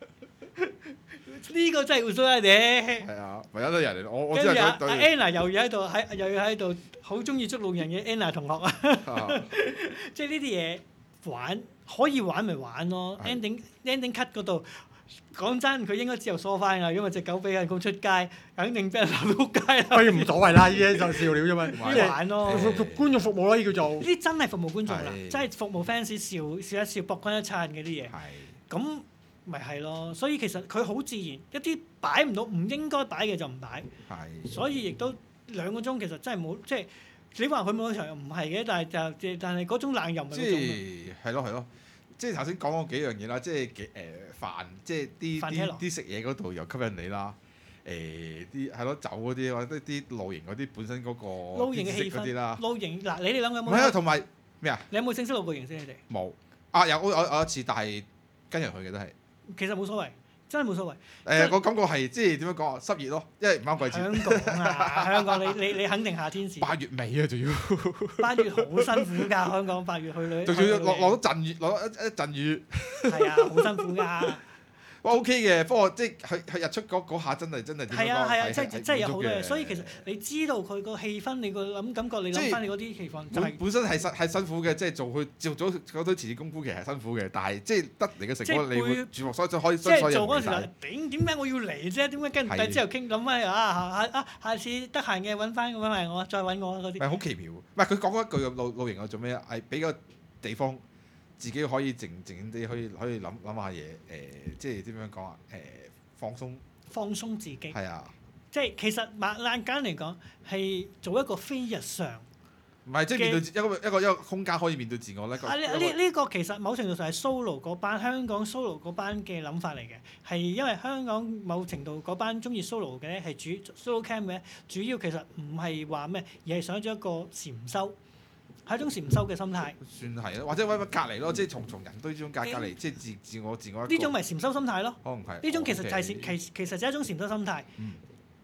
呢個真係烏蘇拉哋。係啊，唔係啱啲人嚟，我真係講對。Anna 又要喺度，好中意捉路人嘅 Anna 同學啊！即係呢啲嘢玩可以玩咪玩咯。ending cut 嗰度。講真，佢應該之後疏翻㗎，因為隻狗俾人告出街，肯定俾人鬧到街啦。 唔所謂啦，呢啲就笑料啫嘛。 玩咯， 觀眾服務咯，呢叫做。呢啲真係服務觀眾啦，真係服務 fans 笑一笑，博君一餐嘅啲嘢。咁咪係咯，所以其實佢好自然，一啲擺唔到、唔應該擺嘅就唔擺。所以亦都2個鐘其實真係冇，即係你話佢冇場又唔係嘅，但係嗰種冷又唔係嗰種。 即係係咯。即係頭先講嗰幾樣嘢啦，即係飯，即係啲食嘢嗰度又吸引你啦。啲係咯，酒嗰啲或者啲露營嗰啲本身嗰個露營嘅氣氛啦。露營嗱，你哋兩個有冇？ 唔係啊，同埋咩啊？ 你有冇正式露過營先？你哋冇啊！有一次，但係跟人去嘅都係。 其實冇所謂。真係冇所謂。 我感覺係即係點樣講啊？濕熱咯，因為唔啱季節。 香港你肯定夏天時。 8月尾啊，仲要。 8月好辛苦㗎，香港8月去旅。 仲要落咗陣雨，落一陣雨。 係啊，好辛苦㗎。 OK 嘅，不過即係佢日出嗰下真係點講？ 係啊，即係有好多嘢，所以其實你知道佢個氣氛，你個感覺，你諗翻你嗰啲氣氛， 本身係辛苦嘅，即係做咗嗰堆前置功夫，其實係辛苦嘅，但係即係得嚟嘅成果，你會注目，所以可以。即係做嗰陣時話點解我要嚟啫？點解跟唔低之後傾諗翻下次得閒嘅揾翻埋我，再揾我嗰啲。係好奇妙，唔係佢講一句露營我做咩啊？係俾個地方。自己可以靜靜地可以諗下嘢，即係點樣講啊？放鬆自己。係啊。即係其實簡單嚟講係做一個非日常。唔係，即係面對一個空間可以面對自我咧。呢個其實某程度上係 solo 嗰班香港 solo 嗰班嘅諗法嚟嘅，係因為香港某程度嗰班中意 solo 嘅咧係solo camp 嘅，主要其實唔係話咩，而係想咗一個禪修。係一種禪修嘅心態，算係咯，或者揾隔離咯，即係從人堆之中隔離，即係自我一個。呢種咪禪修心態咯。可能係。呢種其實就係其實就係一種禪修心態。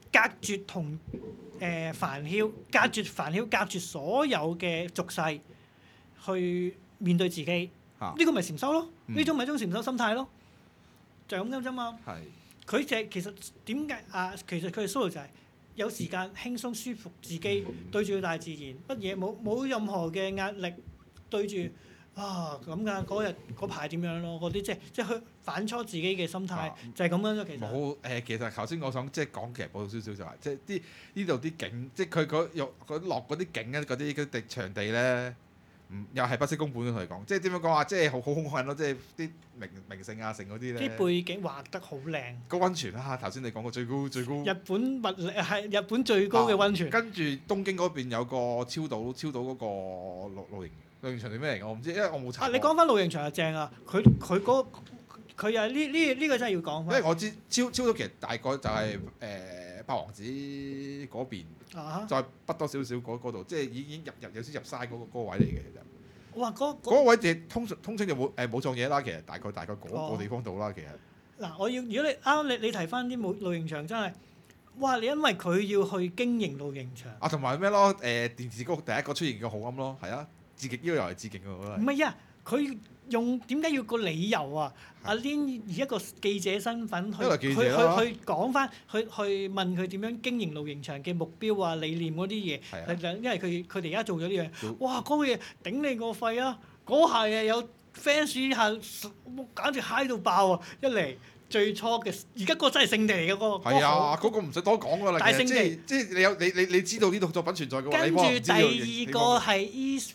隔絕同煩囂，隔絕所有嘅俗世，去面對自己。呢個咪禪修咯，呢種咪一種禪修心態咯，就係咁樣啫嘛。 係。 佢就係其實點解啊？其實佢嘅 solo 就係有時間輕鬆舒服自己，對住大自然，乜嘢冇任何嘅壓力，對住啊咁㗎嗰排點樣咯？嗰啲即係去反芻自己嘅心態，就係咁樣咯。其實冇其實頭先我想即係講劇報少少就係，即係呢度啲景，即係佢落嗰啲景啊，嗰啲場地咧。又係不惜工本同你講，即係點樣講啊？即係好兇狠咯，即係啲名勝啊、城嗰啲咧。 啲背景畫得好靚。 個溫泉啊，頭先你講過最高。 日本最高嘅溫泉。 跟住東京嗰邊有個超島嗰個露營場定咩嚟㗎？我唔知，因為我冇查。 你講翻露營場就正啊！佢又呢個真係要講翻。 因為我知超島其實大概就係八王子嗰邊。再北多少少嗰度，即係已經有少入曬嗰個位嚟嘅，其實。哇！嗰個位就通稱就冇撞嘢啦，其實大概嗰個地方度啦，其實。 嗱，如果你啱你提翻啲露營場真係，哇！你因為佢要去經營露營場。同埋咩咯？電視局第一個出現嘅號音咯，係啊，致敬呢個又係致敬喎，我覺得。唔係啊，佢用點解要個理由啊？阿 Lin 以一個記者身份去講翻，去問佢點樣經營露營場嘅目標啊、理念嗰啲嘢。因為佢哋而家做咗呢樣，哇！嗰個嘢頂你個肺啊！嗰下嘢有 fans 下，簡直 high 到爆啊！一嚟最初嘅，而家嗰個真係聖地嚟嘅嗰個。係啊，嗰個唔使多講㗎啦。大聖地，即係你知道呢套作品存在嘅話，跟住第二個係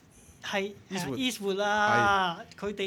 Eastwood 啦，佢哋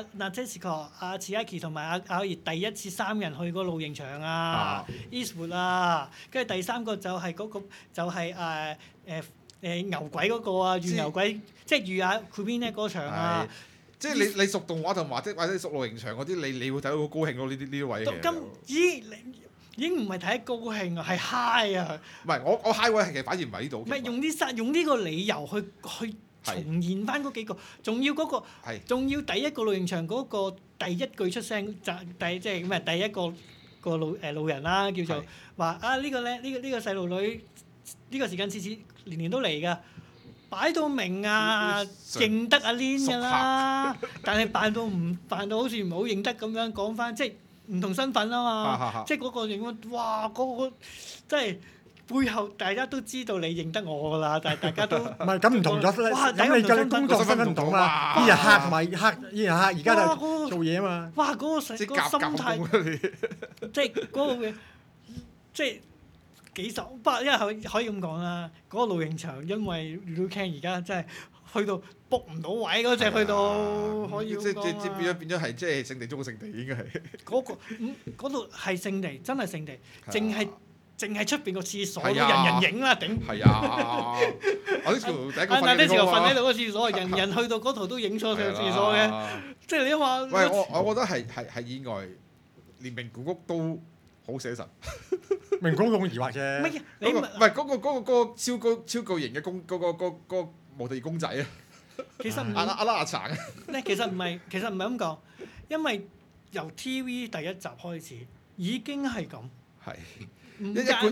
Natsuko、Chiaki 同埋阿葉第一次三人去個露營場啊 ，Eastwood 啦，跟住第三個就係嗰個就係牛鬼嗰個啊，遇牛鬼即係遇阿 Kubine 嗰場啊。即係你熟動畫同或者你熟露營場嗰啲，你會睇到好高興咯，呢啲位嘅。咁已經唔係睇得高興啊，係 high 啊。唔係我 high 位其實反而唔係呢度。唔係用呢個理由去重現翻嗰幾個，仲要第一個露營場嗰個第一句出聲即係咩？第一個路人啦，叫做話啊呢個咧呢個細路女呢個時間次年年都嚟㗎，擺到明啊認得阿 Lin 㗎啦，但係扮到好似唔好認得咁樣講翻，即係唔同身份啊嘛，即係嗰個認翻，哇嗰個真係。背後大家都知道你認得我㗎啦，但係大家都唔係咁唔同咗。哇！咁你嘅工作身份唔同啊嘛，呢日客同埋而家就做嘢啊嘛。哇！嗰個心態，即係嗰個嘅，即係幾十，不過因為可以咁講啦。嗰個露營場因為 Liu-Ken 而家真係去到 book 唔到位嗰隻，去到可以咁講啊。變咗係即係聖地中嘅聖地，應該係。嗰度係聖地，真係聖地，淨係出邊個廁所都人影啦，頂！係啊，我呢條第一個瞓喺度個廁所，人去到嗰度都影錯上廁所嘅，即係你話。喂，我覺得係意外，連名古屋都好寫實。名古屋咁疑惑啫。乜嘢？你唔係嗰個超巨型嘅嗰個模特公仔啊？其實阿橙。其實唔係咁講，因為由 TV 第一集開始已經係咁。係。一貫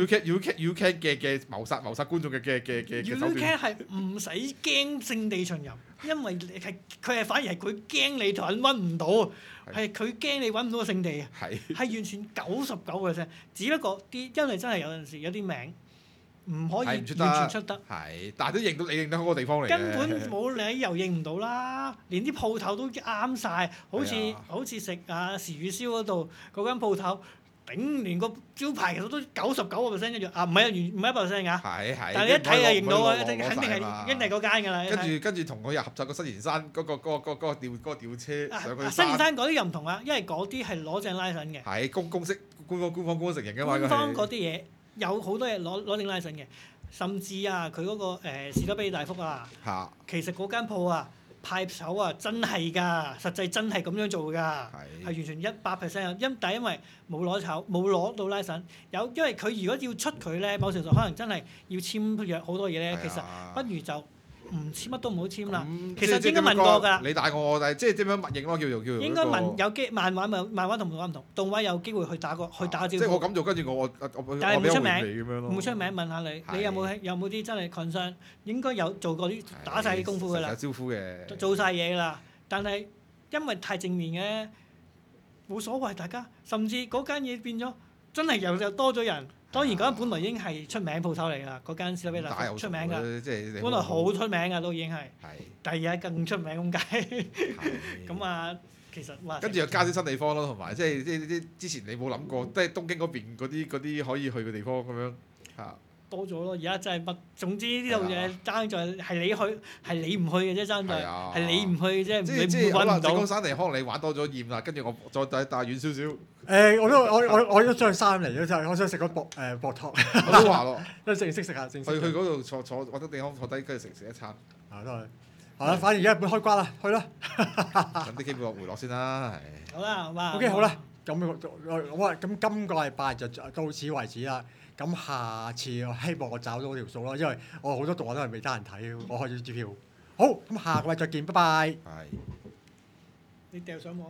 U-Can 嘅謀殺觀眾嘅手段。U-Can 係唔使驚聖地巡遊，因為佢反而係佢驚你揾唔到，係佢驚你揾唔到個聖地啊！係完全99%，只不過因為真係有陣時有啲名唔可以完全出得。係，但係都認到你認得嗰個地方嚟嘅。根本冇理由認唔到啦，連啲鋪頭都啱晒，好似食時雨燒嗰度嗰間鋪頭。連個招牌其實都99%一樣啊，唔係100%㗎。係。但係你一睇就認到啊，肯定係嗰間㗎啦。跟住同佢又合作個新田山嗰個吊車上去。新田山嗰啲又唔同啊，因為嗰啲係攞正拉繩嘅。係公式官方承認嘅嘛。官方嗰啲嘢有好多嘢攞正拉繩嘅，甚至佢嗰個士多啤梨大福啊，其實嗰間鋪啊。派手啊，真係㗎，實際真係咁樣做㗎，係完全100%。但係因為冇攞到 license，因為佢如果要出佢咧，某程度可能真係要簽約好多嘢咧，其實不如就唔簽乜都唔好簽啦。 咁其實應該即係點樣問過㗎。 你帶我，但係即係點樣默認咯？叫做應該問有機漫畫同動畫唔同，動畫有機會去打招呼。 即係我咁做，跟住我但係冇出名咁樣咯。 唔會出名問下你，你有冇啲真係 concern？應該有做過啲打晒啲功夫㗎啦， 打招呼嘅， 做晒嘢㗎啦。但係因為太正面嘅，冇所謂，大家甚至嗰間嘢變咗真係又多咗人。當然嗰間本來已經係出名鋪頭嚟㗎，嗰間士多啤梨出名㗎， 即係本來好出名㗎都已經係。 係。 第二日更出名咁解。咁啊，其實話。 跟住又加啲新地方咯，同埋即係之前你冇諗過，即係東京嗰邊嗰啲可以去嘅地方咁樣嚇。 多咗咯，而家真係乜，總之呢度嘢爭在係你去，係你唔去嘅啫，爭在係你唔去嘅啫，你唔揾唔到。 井岡山地可能你玩多咗厭啦，跟住我再帶遠少少。 我都想三嚟咯，就係我想食個薄托。 我都話咯， 都食下先。 去嗰度坐揾個地方坐低，跟住食一餐。 都係。係啦，反而而家日本開關啦，去啦。 等啲機票回落先啦， 好啦，好嘛。 OK，好啦，咁今個禮拜就到此為止啦。咁下次我希望我找到條數咯，因為我好多動畫都係未得閒睇，我開咗支票。好，咁下個禮拜再見，拜拜。 係。 你掉上網。